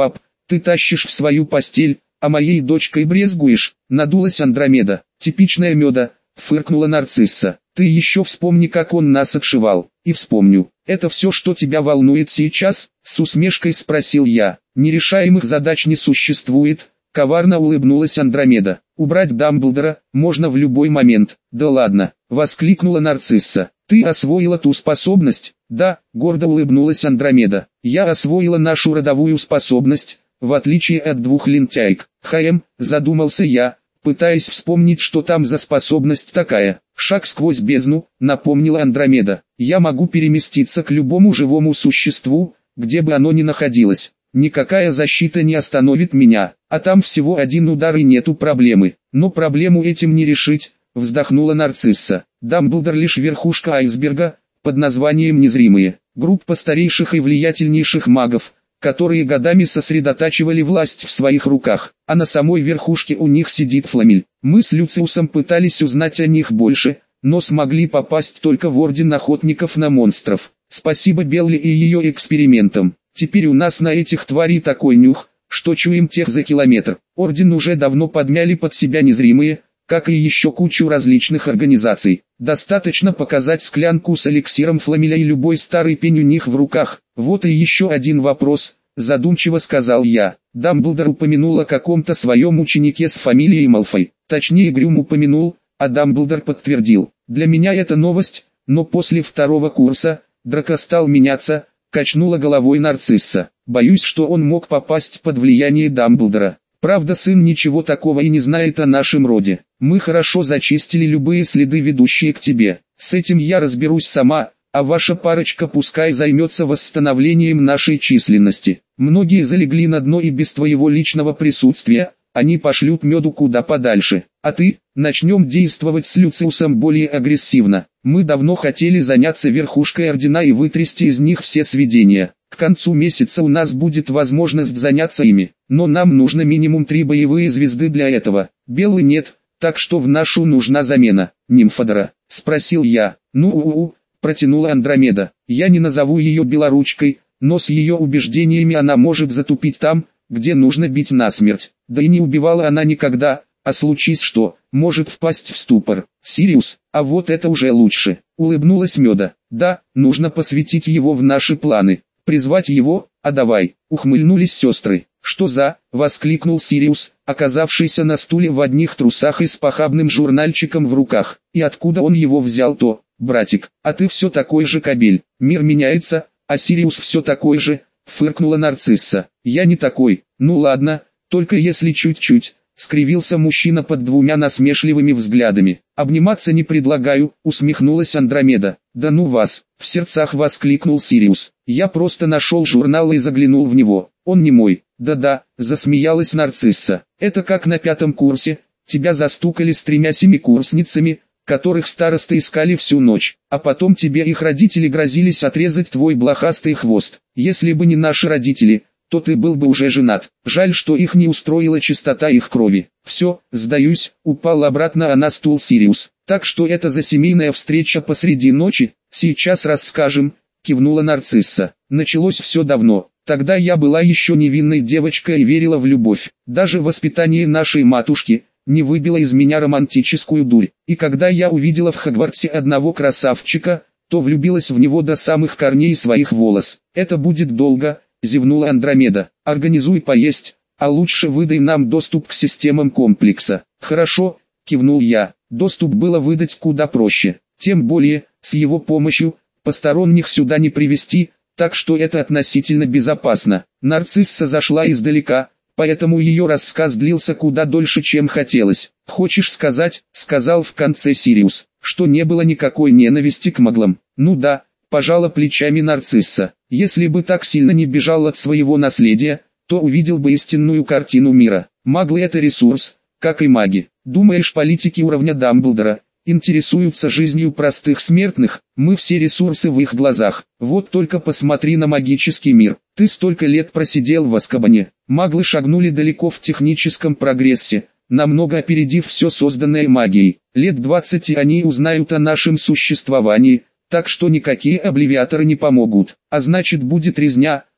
ты тащишь в свою постель, а моей дочкой брезгуешь, надулась Андромеда. Типичная Меда, фыркнула Нарцисса. Ты еще вспомни, как он нас отшивал. И вспомню. Это все, что тебя волнует сейчас? С усмешкой спросил я. Нерешаемых задач не существует. Коварно улыбнулась Андромеда. Убрать Дамблдора можно в любой момент. Да ладно, воскликнула Нарцисса. Ты освоила ту способность? Да, гордо улыбнулась Андромеда. Я освоила нашу родовую способность, в отличие от двух лентяек. Задумался я, пытаясь вспомнить, что там за способность такая. Шаг сквозь бездну, напомнила Андромеда. Я могу переместиться к любому живому существу, где бы оно ни находилось. Никакая защита не остановит меня, а там всего один удар и нету проблемы. Но проблему этим не решить, вздохнула Нарцисса. Дамблдор лишь верхушка айсберга, под названием Незримые. Группа старейших и влиятельнейших магов, которые годами сосредотачивали власть в своих руках, а на самой верхушке у них сидит Фламель. Мы с Люциусом пытались узнать о них больше, но смогли попасть только в Орден Охотников на Монстров. Спасибо Белли и ее экспериментам. Теперь у нас на этих тварей такой нюх, что чуем тех за километр. Орден уже давно подмяли под себя Незримые, как и еще кучу различных организаций. Достаточно показать склянку с эликсиром Фламеля и любой старый пень у них в руках. Вот и еще один вопрос, задумчиво сказал я. Дамблдор упомянул о каком-то своем ученике с фамилией Малфой. Точнее, Грюм упомянул, а Дамблдор подтвердил. Для меня это новость, но после второго курса Драко стал меняться, качнула головой Нарцисса. Боюсь, что он мог попасть под влияние Дамблдора. Правда, сын ничего такого и не знает о нашем роде. Мы хорошо зачистили любые следы, ведущие к тебе. С этим я разберусь сама, а ваша парочка пускай займется восстановлением нашей численности. Многие залегли на дно и без твоего личного присутствия, они пошлют Меду куда подальше. А ты, начнем действовать с Люциусом более агрессивно. Мы давно хотели заняться верхушкой Ордена и вытрясти из них все сведения. К концу месяца у нас будет возможность заняться ими, но нам нужно минимум 3 боевые звезды для этого. Белый нет, так что в нашу нужна замена. Нимфодора, спросил я. Протянула Андромеда. Я не назову ее белоручкой, но с ее убеждениями она может затупить там, где нужно бить насмерть. Да и не убивала она никогда, а случись что, может впасть в ступор. Сириус, а вот это уже лучше. Улыбнулась Меда. Да, нужно посвятить его в наши планы. Призвать его, а давай, ухмыльнулись сестры. Что за, воскликнул Сириус, оказавшийся на стуле в одних трусах и с похабным журнальчиком в руках. И откуда он его взял-то, братик, а ты все такой же кобель. Мир меняется, а Сириус все такой же, фыркнула Нарцисса. Я не такой, ну ладно, только если чуть-чуть. Скривился мужчина под двумя насмешливыми взглядами. «Обниматься не предлагаю», усмехнулась Андромеда. «Да ну вас!» в сердцах воскликнул Сириус. «Я просто нашел журнал и заглянул в него. Он не мой». «Да-да», засмеялась Нарцисса. «Это как на 5 курсе. Тебя застукали с 3 семикурсницами, которых старосты искали всю ночь. А потом тебе их родители грозились отрезать твой блохастый хвост. Если бы не наши родители, то ты был бы уже женат. Жаль, что их не устроила чистота их крови. Все, сдаюсь», упал обратно на стул Сириус. «Так что это за семейная встреча посреди ночи? Сейчас расскажем», кивнула Нарцисса. «Началось все давно. Тогда я была еще невинной девочкой и верила в любовь. Даже воспитание нашей матушки не выбило из меня романтическую дурь. И когда я увидела в Хогвартсе одного красавчика, то влюбилась в него до самых корней своих волос. Это будет долго», зевнула Андромеда. «Организуй поесть, а лучше выдай нам доступ к системам комплекса». «Хорошо», кивнул я. Доступ было выдать куда проще. Тем более, с его помощью, посторонних сюда не привести, так что это относительно безопасно. Нарцисса зашла издалека, поэтому ее рассказ длился куда дольше, чем хотелось. «Хочешь сказать», сказал в конце Сириус, «что не было никакой ненависти к маглам?» «Ну да», пожала плечами Нарцисса. «Если бы так сильно не бежал от своего наследия, то увидел бы истинную картину мира. Маглы — это ресурс, как и маги. Думаешь, политики уровня Дамблдора интересуются жизнью простых смертных? Мы все ресурсы в их глазах. Вот только посмотри на магический мир. Ты столько лет просидел в Азкабане. Маглы шагнули далеко в техническом прогрессе, намного опередив все созданное магией. Лет 20 и они узнают о нашем существовании, так что никакие обливиаторы не помогут. А значит, будет резня,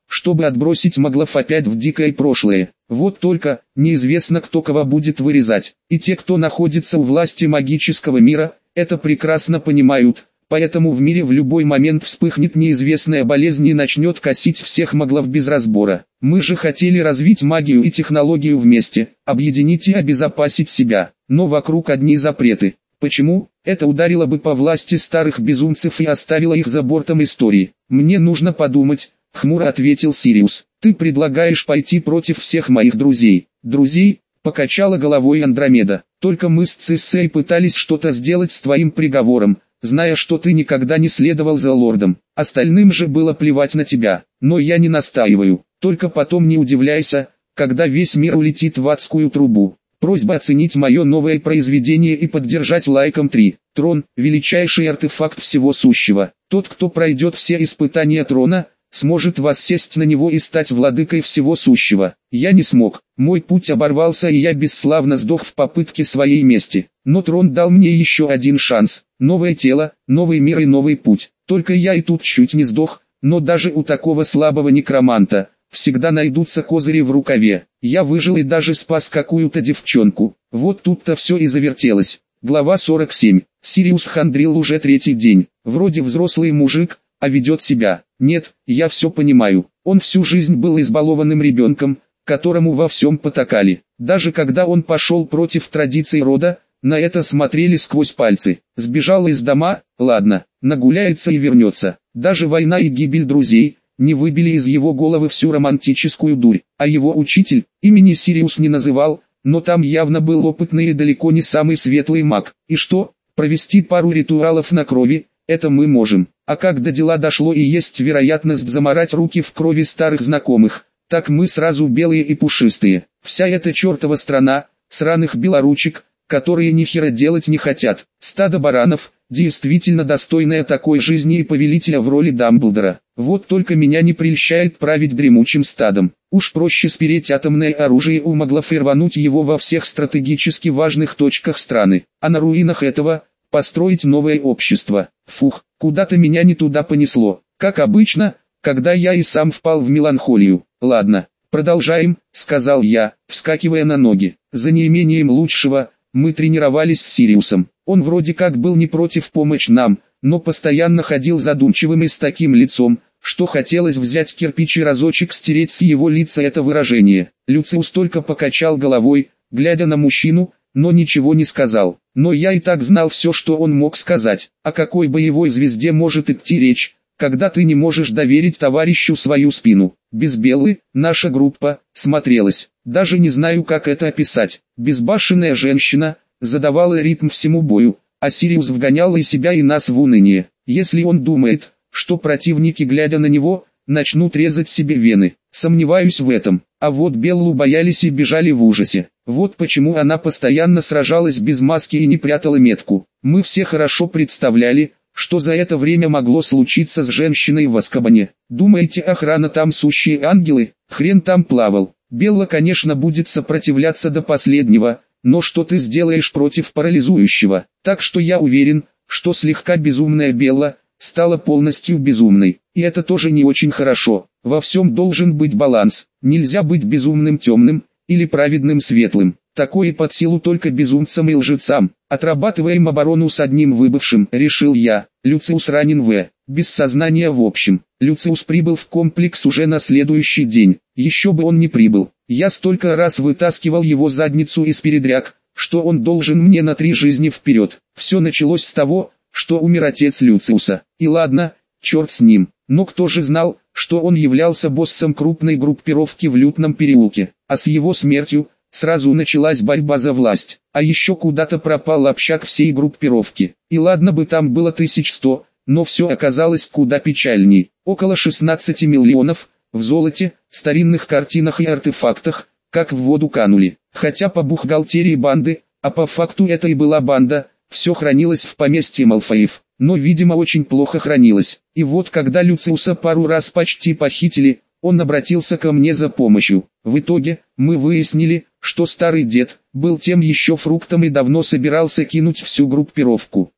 чтобы отбросить Маглов опять в дикое прошлое. Вот только, неизвестно кто кого будет вырезать. И те, кто находится у власти магического мира, это прекрасно понимают. Поэтому в мире в любой момент вспыхнет неизвестная болезнь и начнет косить всех Маглов без разбора. Мы же хотели развить магию и технологию вместе, объединить и обезопасить себя. Но вокруг одни запреты. Почему? Это ударило бы по власти старых безумцев и оставило их за бортом истории. Мне нужно подумать, хмуро ответил Сириус. Ты предлагаешь пойти против всех моих друзей. Друзей? Покачала головой Андромеда. Только мы с Циссей пытались что-то сделать с твоим приговором, зная, что ты никогда не следовал за лордом. Остальным же было плевать на тебя. Но я не настаиваю. Только потом не удивляйся, когда весь мир улетит в адскую трубу. Просьба оценить мое новое произведение и поддержать лайком 3. Трон – величайший артефакт всего сущего. Тот, кто пройдет все испытания трона, сможет воссесть на него и стать владыкой всего сущего. Я не смог, мой путь оборвался и я бесславно сдох в попытке своей мести. Но трон дал мне еще один шанс. Новое тело, новый мир и новый путь. Только я и тут чуть не сдох, но даже у такого слабого некроманта всегда найдутся козыри в рукаве. Я выжил и даже спас какую-то девчонку. Вот тут-то все и завертелось. Глава 47. Сириус хандрил уже третий день. Вроде взрослый мужик, а ведет себя. Нет, я все понимаю. Он всю жизнь был избалованным ребенком, которому во всем потакали. Даже когда он пошел против традиций рода, на это смотрели сквозь пальцы. Сбежал из дома, ладно, нагуляется и вернется. Даже война и гибель друзей не выбили из его головы всю романтическую дурь. А его учитель, имени Сириус не называл, но там явно был опытный и далеко не самый светлый маг. И что, провести пару ритуалов на крови, это мы можем. А как до дела дошло и есть вероятность замарать руки в крови старых знакомых, так мы сразу белые и пушистые. Вся эта чертова страна, сраных белоручек, которые ни хера делать не хотят. Стадо баранов, действительно достойное такой жизни и повелителя в роли Дамблдора. Вот только меня не прельщает править дремучим стадом. Уж проще спереть атомное оружие у Маглов и рвануть его во всех стратегически важных точках страны. А на руинах этого построить новое общество. Фух, куда-то меня не туда понесло. Как обычно, когда я и сам впал в меланхолию. Ладно, продолжаем, сказал я, вскакивая на ноги. За неимением лучшего, мы тренировались с Сириусом. Он вроде как был не против помочь нам, но постоянно ходил задумчивым и с таким лицом, что хотелось взять кирпич и разочек стереть с его лица это выражение. Люциус только покачал головой, глядя на мужчину, но ничего не сказал. Но я и так знал все, что он мог сказать. О какой боевой звезде может идти речь, когда ты не можешь доверить товарищу свою спину? Без Беллы, наша группа, смотрелась. Даже не знаю, как это описать. Безбашенная женщина задавала ритм всему бою, а Сириус вгонял и себя, и нас в уныние. Если он думает, что противники, глядя на него, начнут резать себе вены, сомневаюсь в этом. А вот Беллу боялись и бежали в ужасе. Вот почему она постоянно сражалась без маски и не прятала метку. Мы все хорошо представляли, что за это время могло случиться с женщиной в Азкабане. Думаете, охрана там сущие ангелы? Хрен там плавал. Белла, конечно, будет сопротивляться до последнего, но что ты сделаешь против парализующего? Так что я уверен, что слегка безумная Белла стала полностью безумной. И это тоже не очень хорошо. Во всем должен быть баланс. Нельзя быть безумным темным, или праведным светлым. Такое под силу только безумцам и лжецам. Отрабатываем оборону с одним выбывшим, решил я. Люциус ранен без сознания в общем. Люциус прибыл в комплекс уже на следующий день. Еще бы он не прибыл. Я столько раз вытаскивал его задницу из передряг, что он должен мне на 3 жизни вперед. Все началось с того, что умер отец Люциуса. И ладно, черт с ним. Но кто же знал, что он являлся боссом крупной группировки в Лютном переулке. А с его смертью сразу началась борьба за власть. А еще куда-то пропал общак всей группировки. И ладно бы там было 1100, но все оказалось куда печальней. Около 16 миллионов, в золоте, старинных картинах и артефактах, как в воду канули. Хотя по бухгалтерии банды, а по факту это и была банда, все хранилось в поместье Малфоев. Но, видимо, очень плохо хранилось. И вот когда Люциуса пару раз почти похитили, он обратился ко мне за помощью. В итоге, мы выяснили, что старый дед был тем еще фруктом и давно собирался кинуть всю группировку.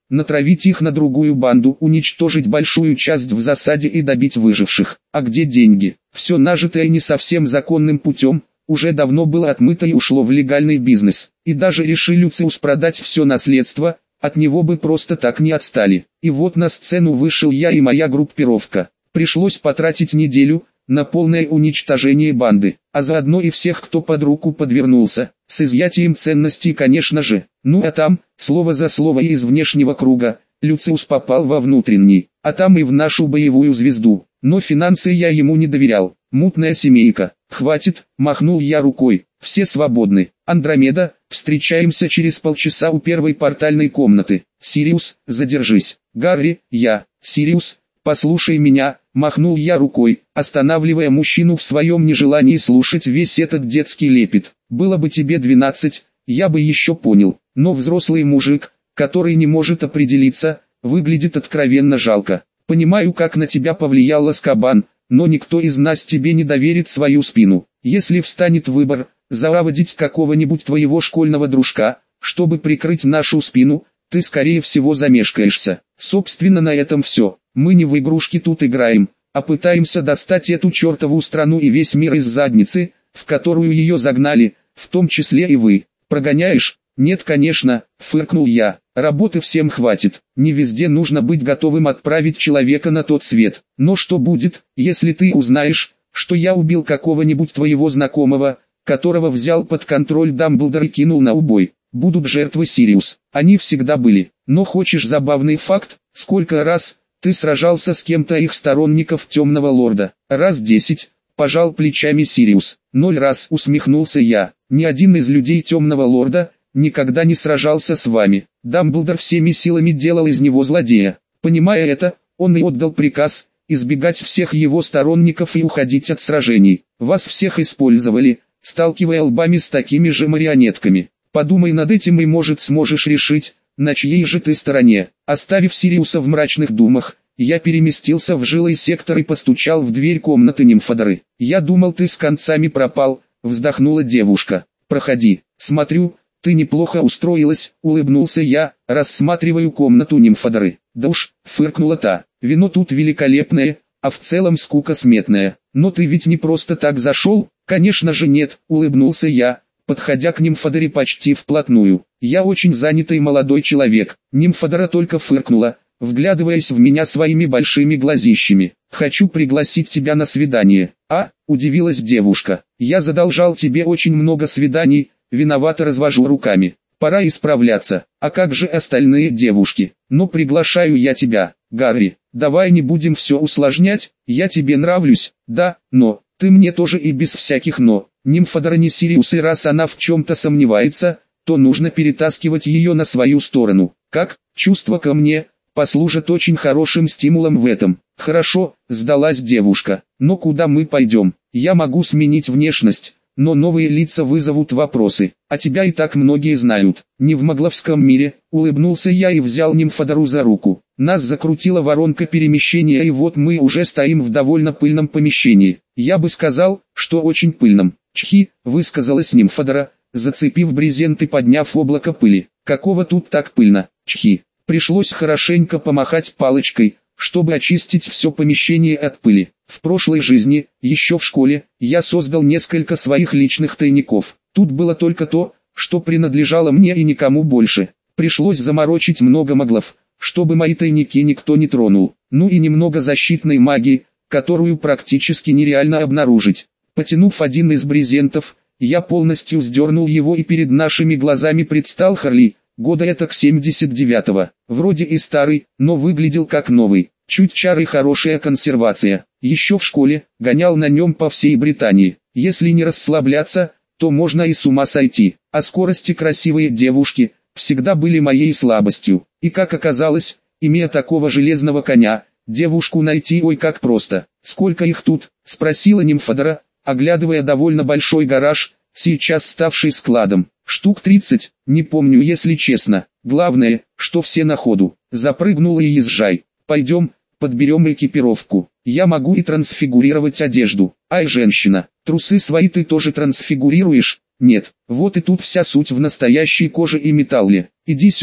натравить их на другую банду, уничтожить большую часть в засаде и добить выживших. А где деньги? Все нажитое не совсем законным путем, уже давно было отмыто и ушло в легальный бизнес. И даже реши Люциус продать все наследство, от него бы просто так не отстали. И вот на сцену вышел я и моя группировка. Пришлось потратить неделю на полное уничтожение банды, а заодно и всех, кто под руку подвернулся, с изъятием ценностей, конечно же. Ну а там, слово за слово, и из внешнего круга, Люциус попал во внутренний, а там и в нашу боевую звезду. Но финансы я ему не доверял. Мутная семейка. Хватит, махнул я рукой. Все свободны. Андромеда, встречаемся через полчаса у первой портальной комнаты. Сириус, задержись. Гарри, я. Сириус, послушай меня, махнул я рукой, останавливая мужчину в своем нежелании слушать весь этот детский лепет. Было бы тебе 12, я бы еще понял, но взрослый мужик, который не может определиться, выглядит откровенно жалко. Понимаю, как на тебя повлиял Азкабан, но никто из нас тебе не доверит свою спину. Если встанет выбор, заводить какого-нибудь твоего школьного дружка, чтобы прикрыть нашу спину, ты скорее всего замешкаешься. Собственно, на этом все. Мы не в игрушки тут играем, а пытаемся достать эту чертову страну и весь мир из задницы, в которую ее загнали, в том числе и вы. Прогоняешь? Нет, конечно, фыркнул я. Работы всем хватит. Не везде нужно быть готовым отправить человека на тот свет. Но что будет, если ты узнаешь, что я убил какого-нибудь твоего знакомого, которого взял под контроль Дамблдор и кинул на убой? Будут жертвы, Сириус. Они всегда были. Но хочешь забавный факт? Сколько раз ты сражался с кем-то их сторонников Темного Лорда? Раз 10, пожал плечами Сириус. 0 раз, усмехнулся я. Ни один из людей Темного Лорда никогда не сражался с вами. Дамблдор всеми силами делал из него злодея. Понимая это, он и отдал приказ избегать всех его сторонников и уходить от сражений. Вас всех использовали, сталкивая лбами с такими же марионетками. Подумай над этим и, может, сможешь решить, на чьей же ты стороне. Оставив Сириуса в мрачных думах, я переместился в жилой сектор и постучал в дверь комнаты Нимфодоры. «Я думал, ты с концами пропал», — вздохнула девушка. «Проходи, смотрю, ты неплохо устроилась», — улыбнулся я, рассматриваю комнату Нимфодоры. «Да уж», — фыркнула та, — «вино тут великолепное, а в целом скука сметная. Но ты ведь не просто так зашел?» «Конечно же нет», — улыбнулся я, подходя к Нимфодоре почти вплотную. «Я очень занятый молодой человек». Нимфодора только фыркнула, вглядываясь в меня своими большими глазищами. «Хочу пригласить тебя на свидание». «А?» – удивилась девушка. «Я задолжал тебе очень много свиданий», – виновато развожу руками. «Пора исправляться. А как же остальные девушки? Ну, приглашаю я тебя, Гарри. Давай не будем все усложнять, я тебе нравлюсь, да, но ты мне тоже и без всяких «но». Нимфодора не Сириус, и раз она в чем-то сомневается, то нужно перетаскивать ее на свою сторону. Как? Чувство ко мне послужит очень хорошим стимулом в этом». «Хорошо», — сдалась девушка. «Но куда мы пойдем? Я могу сменить внешность, но новые лица вызовут вопросы, а тебя и так многие знают». «Не в Могловском мире», — улыбнулся я и взял Нимфодору за руку. Нас закрутила воронка перемещения, и вот мы уже стоим в довольно пыльном помещении. Я бы сказал, что очень пыльном. «Чхи», — высказалась Нимфодора, зацепив брезент и подняв облако пыли. «Какого тут так пыльно?» «Чхи». Пришлось хорошенько помахать палочкой, чтобы очистить все помещение от пыли. В прошлой жизни, еще в школе, я создал несколько своих личных тайников. Тут было только то, что принадлежало мне и никому больше. Пришлось заморочить много моглов, чтобы мои тайники никто не тронул. Ну и немного защитной магии, которую практически нереально обнаружить. Потянув один из брезентов, я полностью сдернул его, и перед нашими глазами предстал Харли. Года этак 79-го, вроде и старый, но выглядел как новый. Чуть чары, хорошая консервация. Еще в школе гонял на нем по всей Британии. Если не расслабляться, то можно и с ума сойти. А скорости красивые девушки всегда были моей слабостью. И как оказалось, имея такого железного коня, девушку найти ой как просто. «Сколько их тут?» – спросила Нимфодора, оглядывая довольно большой гараж, сейчас ставший складом. «Штук 30, не помню, если честно. Главное, что все на ходу». Запрыгнула и езжай. «Пойдем, подберем экипировку. Я могу и трансфигурировать одежду». «Ай, женщина, трусы свои ты тоже трансфигурируешь?» «Нет, вот и тут вся суть в настоящей коже и металле. Иди сюда».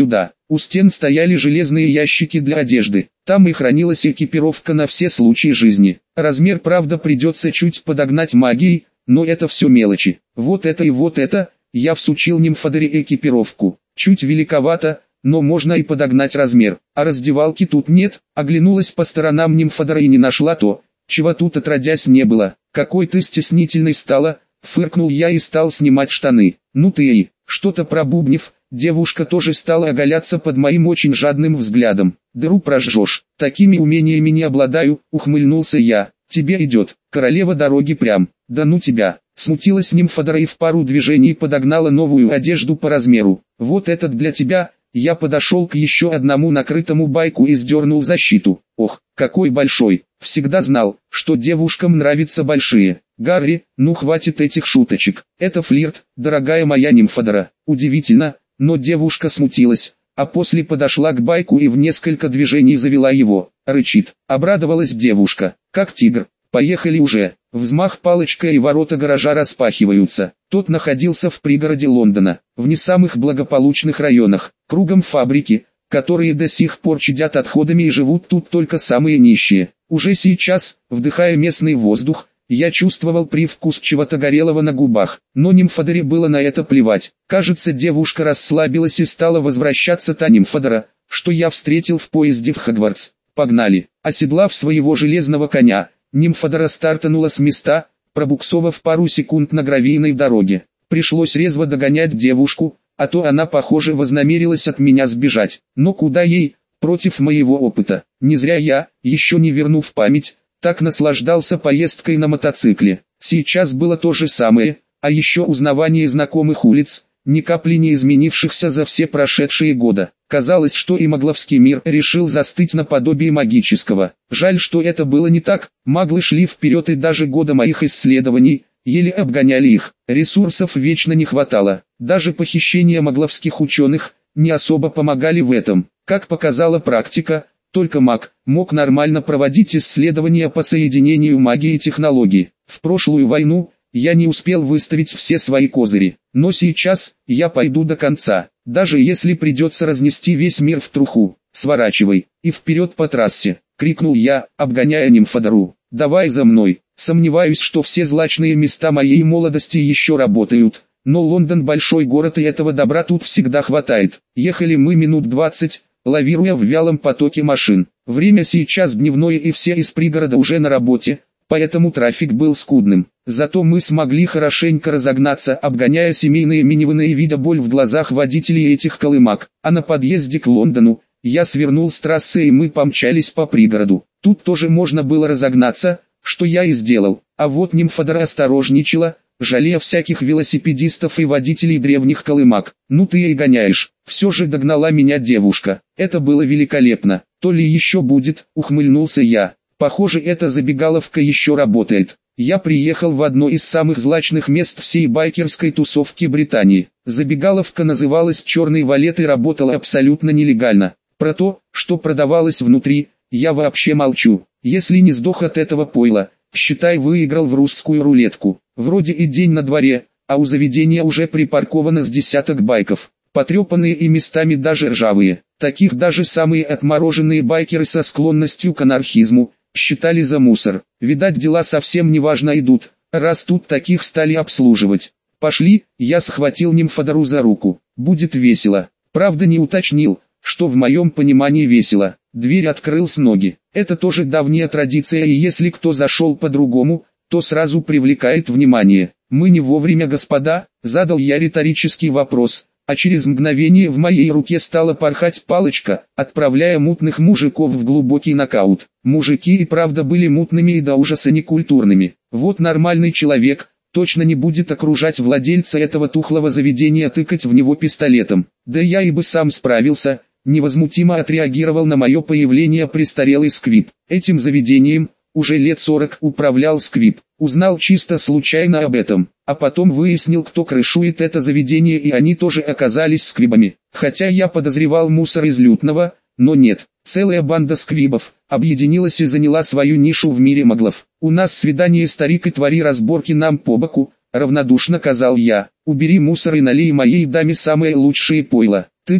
У стен стояли железные ящики для одежды. Там и хранилась экипировка на все случаи жизни. Размер, правда, придется чуть подогнать магией, но это все мелочи. Вот это и вот это, я всучил нимфодоре экипировку. Чуть великовато, но можно и подогнать размер. А раздевалки тут нет, оглянулась по сторонам нимфодора и не нашла то, чего тут отродясь не было. Какой ты стеснительной стала, фыркнул я и стал снимать штаны. Ну ты и, что-то пробубнив, девушка тоже стала оголяться под моим очень жадным взглядом. Дыру прожжешь, такими умениями не обладаю, ухмыльнулся я. Тебе идет, королева дороги прям. Да ну тебя, смутилась нимфодора и в пару движений подогнала новую одежду по размеру. Вот этот для тебя. Я подошел к еще одному накрытому байку и сдернул защиту. Ох, какой большой, всегда знал, что девушкам нравятся большие. Гарри, ну хватит этих шуточек, это флирт, дорогая моя нимфодора. Удивительно, но девушка смутилась, а после подошла к байку и в несколько движений завела его. Рычит, обрадовалась девушка, как тигр. Поехали уже. Взмах палочкой и ворота гаража распахиваются. Тот находился в пригороде Лондона, в не самых благополучных районах, кругом фабрики, которые до сих пор чадят отходами и живут тут только самые нищие. Уже сейчас, вдыхая местный воздух, я чувствовал привкус чего-то горелого на губах, но нимфодоре было на это плевать. Кажется, девушка расслабилась и стала возвращаться та нимфодора, что я встретил в поезде в Хогвартс. Погнали. Оседлав своего железного коня, нимфодора стартанула с места, пробуксовав пару секунд на гравийной дороге. Пришлось резво догонять девушку, а то она, похоже, вознамерилась от меня сбежать. Но куда ей, против моего опыта? Не зря я, еще не вернув память, так наслаждался поездкой на мотоцикле. Сейчас было то же самое, а еще узнавание знакомых улиц, ни капли не изменившихся за все прошедшие годы. Казалось, что и магловский мир решил застыть наподобие магического. Жаль, что это было не так, маглы шли вперед и даже года моих исследований, еле обгоняли их. Ресурсов вечно не хватало, даже похищения магловских ученых не особо помогали в этом. Как показала практика, только маг мог нормально проводить исследования по соединению магии и технологий. В прошлую войну я не успел выставить все свои козыри, но сейчас я пойду до конца, даже если придется разнести весь мир в труху. Сворачивай и вперед по трассе, крикнул я, обгоняя нимфодору. Давай за мной. Сомневаюсь, что все злачные места моей молодости еще работают, но Лондон большой город и этого добра тут всегда хватает. Ехали мы минут 20, лавируя в вялом потоке машин. Время сейчас дневное и все из пригорода уже на работе, поэтому трафик был скудным. Зато мы смогли хорошенько разогнаться, обгоняя семейные минивэны и видя боль в глазах водителей этих колымак. А на подъезде к Лондону я свернул с трассы и мы помчались по пригороду. Тут тоже можно было разогнаться, что я и сделал. А вот нимфодора осторожничала, жалея всяких велосипедистов и водителей древних колымак. Ну ты и гоняешь. Все же догнала меня девушка. Это было великолепно. То ли еще будет, ухмыльнулся я. Похоже, эта забегаловка еще работает. Я приехал в одно из самых злачных мест всей байкерской тусовки Британии. Забегаловка называлась «Черный валет» и работала абсолютно нелегально. Про то, что продавалось внутри, я вообще молчу. Если не сдох от этого пойла, считай, выиграл в русскую рулетку. Вроде и день на дворе, а у заведения уже припарковано с десяток байков. Потрепанные и местами даже ржавые. Таких даже самые отмороженные байкеры со склонностью к анархизму считали за мусор. Видать, дела совсем неважно идут, раз тут таких стали обслуживать. Пошли, я схватил нимфодору за руку. Будет весело. Правда, не уточнил, что в моем понимании весело. Дверь открыл с ноги. Это тоже давняя традиция, и если кто зашел по-другому, то сразу привлекает внимание. Мы не вовремя, господа, задал я риторический вопрос. А через мгновение в моей руке стала порхать палочка, отправляя мутных мужиков в глубокий нокаут. Мужики и правда были мутными и до ужаса некультурными. Вот нормальный человек точно не будет окружать владельца этого тухлого заведения, тыкать в него пистолетом. Да я и бы сам справился, невозмутимо отреагировал на мое появление престарелый Сквиб. Этим заведением уже лет 40 управлял Сквиб. Узнал чисто случайно об этом, а потом выяснил, кто крышует это заведение, и они тоже оказались сквибами. Хотя я подозревал мусор из лютного, но нет, целая банда сквибов объединилась и заняла свою нишу в мире маглов. У нас свидание, старик, и твори разборки нам по боку, равнодушно казал я. Убери мусор и налей моей даме самое лучшее пойло. Тыц,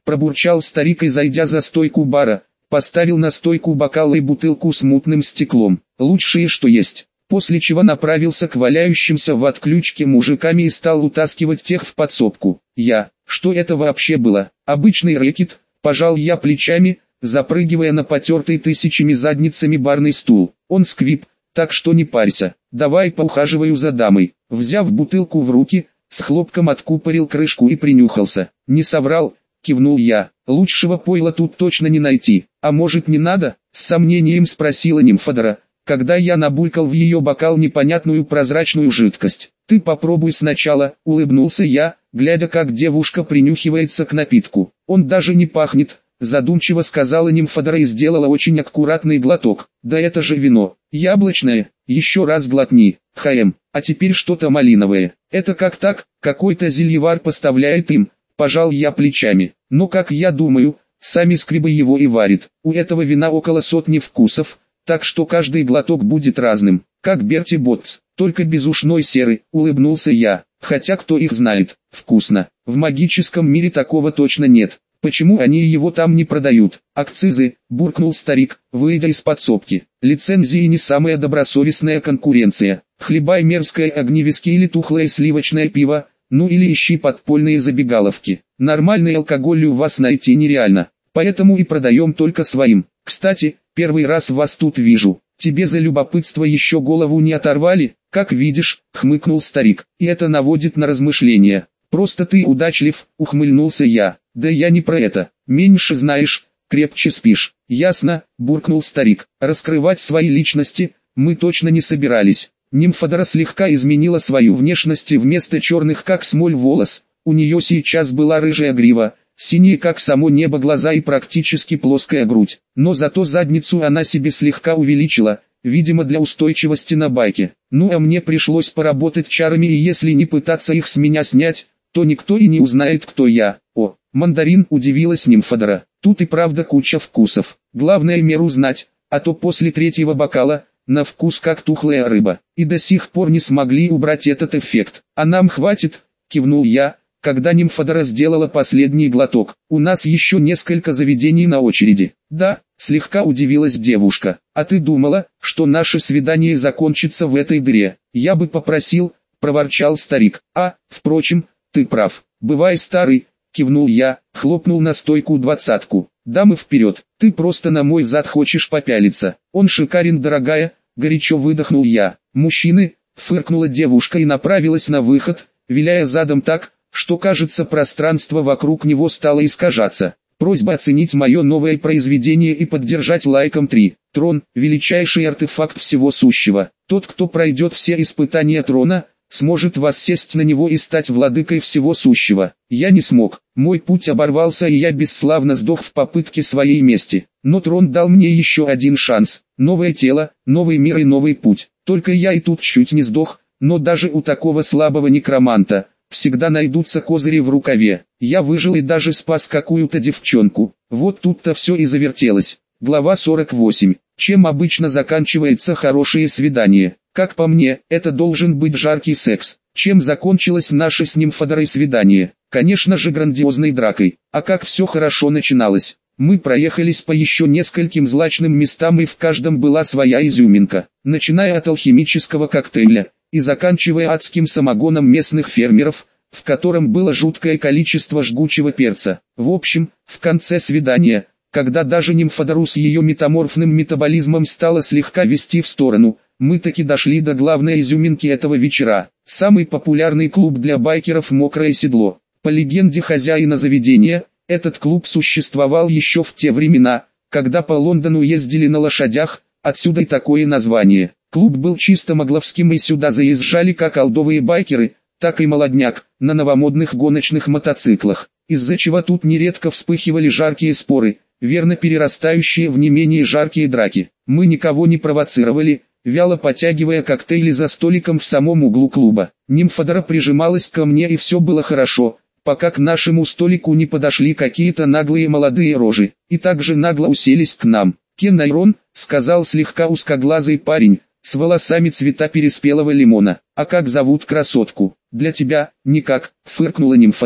пробурчал старик и, зайдя за стойку бара, поставил на стойку бокал и бутылку с мутным стеклом, лучшее что есть, после чего направился к валяющимся в отключке мужиками и стал утаскивать тех в подсобку. Что это вообще было? Обычный рэкет, пожал я плечами, запрыгивая на потертый тысячами задницами барный стул. Он сквип, так что не парься, давай поухаживаю за дамой. Взяв бутылку в руки, с хлопком откупорил крышку и принюхался. Не соврал, кивнул я, лучшего пойла тут точно не найти. А может не надо? С сомнением спросила нимфодора, когда я набулькал в ее бокал непонятную прозрачную жидкость. Ты попробуй сначала, улыбнулся я, глядя как девушка принюхивается к напитку. Он даже не пахнет, задумчиво сказала нимфодора и сделала очень аккуратный глоток. Да это же вино, яблочное, еще раз глотни, а теперь что-то малиновое. Это как так, какой-то зельевар поставляет им, пожал я плечами. Но как я думаю, сами сквибы его и варят. У этого вина около сотни вкусов, так что каждый глоток будет разным, как Берти Боттс, только без ушной серы, улыбнулся я. Хотя кто их знает, вкусно, в магическом мире такого точно нет. Почему они его там не продают? Акцизы, буркнул старик, выйдя из подсобки. Лицензии не самая добросовестная конкуренция. Хлебай мерзкое огневиски или тухлое сливочное пиво, ну или ищи подпольные забегаловки. Нормальный алкоголь у вас найти нереально, поэтому и продаем только своим. Кстати, первый раз вас тут вижу. Тебе за любопытство еще голову не оторвали? Как видишь, хмыкнул старик, и это наводит на размышления. Просто ты удачлив, ухмыльнулся я. Да я не про это. Меньше знаешь, крепче спишь. Ясно, буркнул старик. Раскрывать свои личности мы точно не собирались. Нимфодора слегка изменила свою внешность, и вместо черных как смоль волос, у нее сейчас была рыжая грива, синие как само небо глаза и практически плоская грудь. Но зато задницу она себе слегка увеличила, видимо для устойчивости на байке. Ну а мне пришлось поработать чарами, и если не пытаться их с меня снять, то никто и не узнает, кто я. О, мандарин, удивилась нимфодора. Тут и правда куча вкусов. Главное меру знать, а то после третьего бокала, на вкус как тухлая рыба. И до сих пор не смогли убрать этот эффект. А нам хватит, кивнул я, когда нимфодора сделала последний глоток. У нас еще несколько заведений на очереди. Да, слегка удивилась девушка. А ты думала, что наше свидание закончится в этой дыре? Я бы попросил, проворчал старик. Впрочем, ты прав. Бывай старый, кивнул я, хлопнул на стойку двадцатку. Дамы вперед, ты просто на мой зад хочешь попялиться. Он шикарен, дорогая, горячо выдохнул я. Мужчины, фыркнула девушка и направилась на выход, виляя задом так, что кажется пространство вокруг него стало искажаться. Просьба оценить мое новое произведение и поддержать лайком 3. Трон – величайший артефакт всего сущего. Тот, кто пройдет все испытания трона, сможет воссесть на него и стать владыкой всего сущего. Я не смог, мой путь оборвался, и я бесславно сдох в попытке своей мести. Но трон дал мне еще один шанс. Новое тело, новый мир и новый путь. Только я и тут чуть не сдох, но даже у такого слабого некроманта всегда найдутся козыри в рукаве. Я выжил и даже спас какую-то девчонку. Вот тут-то все и завертелось. Глава 48. Чем обычно заканчивается хорошее свидание? Как по мне, это должен быть жаркий секс. Чем закончилось наше с нимфодорой свидание? Конечно же грандиозной дракой. А как все хорошо начиналось? Мы проехались по еще нескольким злачным местам, и в каждом была своя изюминка. Начиная от алхимического коктейля и заканчивая адским самогоном местных фермеров, в котором было жуткое количество жгучего перца. В общем, в конце свидания, когда даже нимфодору с ее метаморфным метаболизмом стало слегка вести в сторону, мы таки дошли до главной изюминки этого вечера. Самый популярный клуб для байкеров «Мокрое седло». По легенде хозяина заведения, этот клуб существовал еще в те времена, когда по Лондону ездили на лошадях, отсюда и такое название. Клуб был чисто могловским, и сюда заезжали как олдовые байкеры, так и молодняк, на новомодных гоночных мотоциклах, из-за чего тут нередко вспыхивали жаркие споры, верно перерастающие в не менее жаркие драки. Мы никого не провоцировали, вяло потягивая коктейли за столиком в самом углу клуба. Нимфодора прижималась ко мне, и все было хорошо, пока к нашему столику не подошли какие-то наглые молодые рожи, и также нагло уселись к нам. «Кен Айрон», — сказал слегка узкоглазый парень, с волосами цвета переспелого лимона. «А как зовут красотку?» «Для тебя, никак», — фыркнула нимфодора.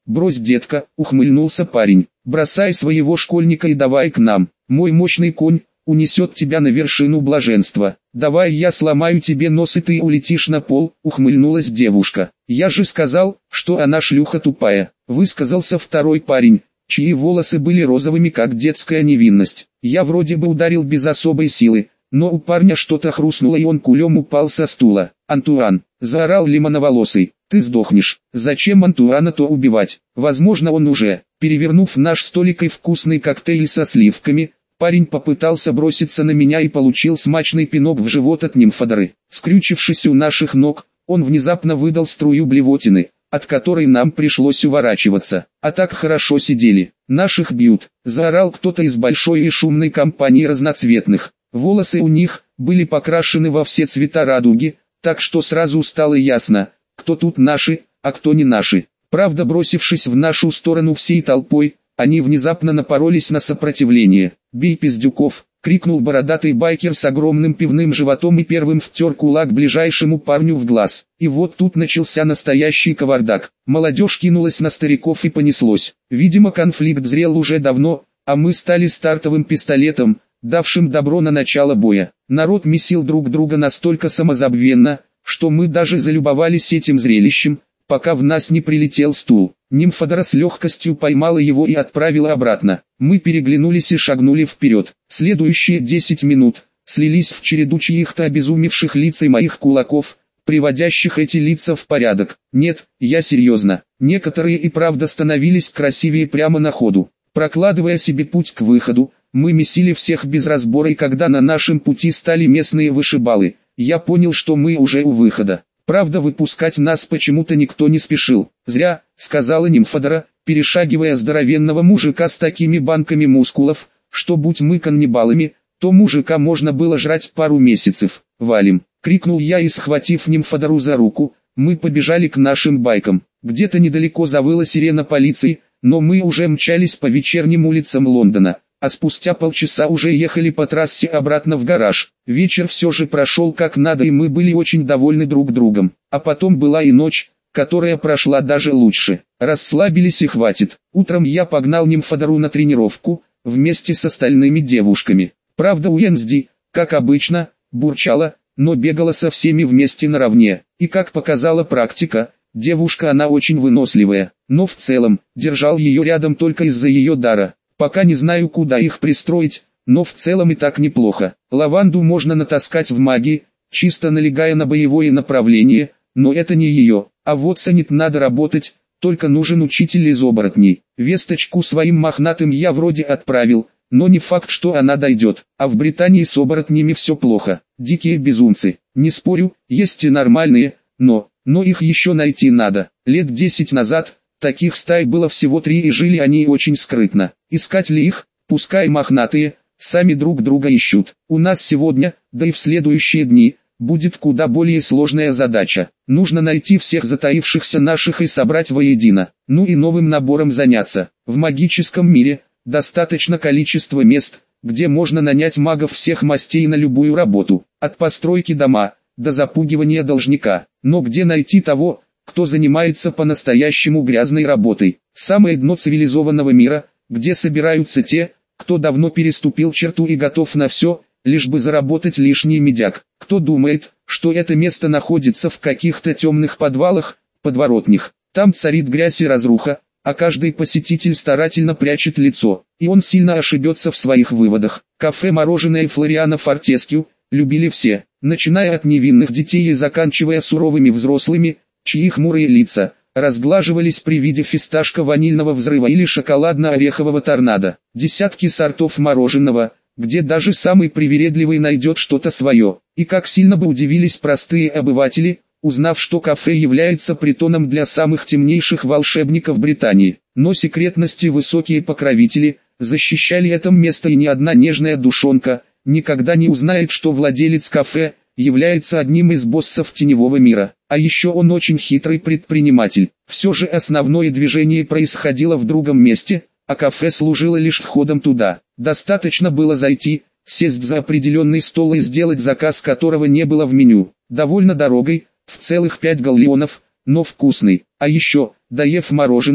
«Брось, детка», — ухмыльнулся парень, — «бросай своего школьника и давай к нам. Мой мощный конь унесет тебя на вершину блаженства. Давай я сломаю тебе нос и ты улетишь на пол», — ухмыльнулась девушка. «Я же сказал, что она шлюха тупая», — высказался второй парень, чьи волосы были розовыми как детская невинность. Я вроде бы ударил без особой силы, но у парня что-то хрустнуло и он кулем упал со стула. «Антуан!» — заорал лимоноволосый. «Ты сдохнешь. Зачем Антуана-то убивать? Возможно, он уже...» Перевернув наш столик и вкусный коктейль со сливками, парень попытался броситься на меня и получил смачный пинок в живот от нимфодоры. Скрючившись у наших ног, он внезапно выдал струю блевотины, от которой нам пришлось уворачиваться. А так хорошо сидели. «Наших бьют!» — заорал кто-то из большой и шумной компании разноцветных. Волосы у них были покрашены во все цвета радуги, так что сразу стало ясно, кто тут наши, а кто не наши. Правда, бросившись в нашу сторону всей толпой, они внезапно напоролись на сопротивление. «Бей, пиздюков!» — крикнул бородатый байкер с огромным пивным животом и первым втер кулак ближайшему парню в глаз. И вот тут начался настоящий кавардак. Молодежь кинулась на стариков и понеслось. Видимо, конфликт зрел уже давно, а мы стали стартовым пистолетом, давшим добро на начало боя. Народ месил друг друга настолько самозабвенно, что мы даже залюбовались этим зрелищем, пока в нас не прилетел стул. Нимфодора с легкостью поймала его и отправила обратно. Мы переглянулись и шагнули вперед. Следующие 10 минут слились в череду чьих-то обезумевших лиц и моих кулаков, приводящих эти лица в порядок. Нет, я серьезно. Некоторые и правда становились красивее прямо на ходу. Прокладывая себе путь к выходу, мы месили всех без разбора, и когда на нашем пути стали местные вышибалы, я понял, что мы уже у выхода. Правда, выпускать нас почему-то никто не спешил. «Зря», — сказала нимфодора, перешагивая здоровенного мужика с такими банками мускулов, что будь мы каннибалами, то мужика можно было жрать пару месяцев. «Валим», — крикнул я и, схватив нимфодору за руку, мы побежали к нашим байкам. Где-то недалеко завыла сирена полиции, но мы уже мчались по вечерним улицам Лондона, а спустя полчаса уже ехали по трассе обратно в гараж. Вечер все же прошел как надо, и мы были очень довольны друг другом. А потом была и ночь, которая прошла даже лучше. Расслабились и хватит. Утром я погнал нимфодору на тренировку, вместе с остальными девушками. Правда, Уэнсди, как обычно, бурчала, но бегала со всеми вместе наравне. И как показала практика, девушка она очень выносливая, но в целом, держал ее рядом только из-за ее дара. Пока не знаю, куда их пристроить, но в целом и так неплохо. Лаванду можно натаскать в магии, чисто налегая на боевое направление, но это не ее. А вот Санит надо работать, только нужен учитель из оборотней. Весточку своим мохнатым я вроде отправил, но не факт, что она дойдет. А в Британии с оборотнями все плохо. Дикие безумцы. Не спорю, есть и нормальные, но их еще найти надо. Лет 10 назад таких стай было всего 3, и жили они очень скрытно. Искать ли их? Пускай мохнатые сами друг друга ищут. У нас сегодня, да и в следующие дни, будет куда более сложная задача. Нужно найти всех затаившихся наших и собрать воедино. Ну и новым набором заняться. В магическом мире достаточно количества мест, где можно нанять магов всех мастей на любую работу. От постройки дома до запугивания должника. Но где найти того, кто занимается по-настоящему грязной работой? Самое дно цивилизованного мира, где собираются те, кто давно переступил черту и готов на все, лишь бы заработать лишний медяк. Кто думает, что это место находится в каких-то темных подвалах, подворотнях? Там царит грязь и разруха, а каждый посетитель старательно прячет лицо, и он сильно ошибется в своих выводах. Кафе-мороженое Флориано Фортескью любили все, начиная от невинных детей и заканчивая суровыми взрослыми, чьи хмурые лица разглаживались при виде фисташко-ванильного взрыва или шоколадно-орехового торнадо. Десятки сортов мороженого, где даже самый привередливый найдет что-то свое. И как сильно бы удивились простые обыватели, узнав, что кафе является притоном для самых темнейших волшебников Британии. Но секретности высокие покровители защищали это место, и ни одна нежная душонка никогда не узнает, что владелец кафе является одним из боссов теневого мира. А еще он очень хитрый предприниматель. Все же основное движение происходило в другом месте, а кафе служило лишь входом туда. Достаточно было зайти, сесть за определенный стол и сделать заказ, которого не было в меню. Довольно дорогой, в целых 5 галлеонов, но вкусный. А еще, доев мороженое,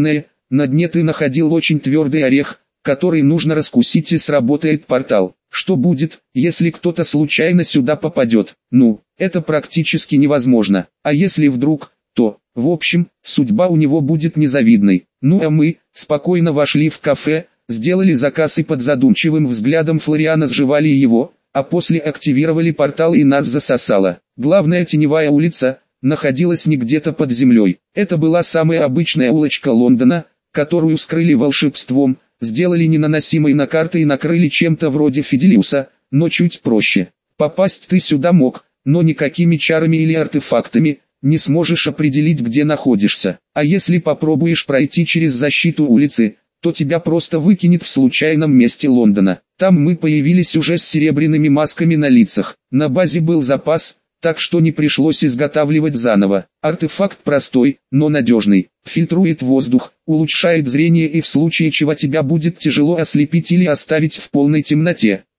На дне ты находил очень твердый орех, который нужно раскусить, и сработает портал. Что будет, если кто-то случайно сюда попадет? Ну, это практически невозможно. А если вдруг, то, в общем, судьба у него будет незавидной. Ну а мы, спокойно вошли в кафе, сделали заказ и под задумчивым взглядом Флориана сживали его, а после активировали портал и нас засосало. Главная теневая улица находилась не где-то под землей. Это была самая обычная улочка Лондона, которую скрыли волшебством, сделали ненаносимой на карты и накрыли чем-то вроде Фиделиуса, но чуть проще. Попасть ты сюда мог, но никакими чарами или артефактами не сможешь определить, где находишься. А если попробуешь пройти через защиту улицы, то тебя просто выкинет в случайном месте Лондона. Там мы появились уже с серебряными масками на лицах. На базе был запас, так что не пришлось изготавливать заново. Артефакт простой, но надежный. Фильтрует воздух, улучшает зрение и в случае чего тебя будет тяжело ослепить или оставить в полной темноте.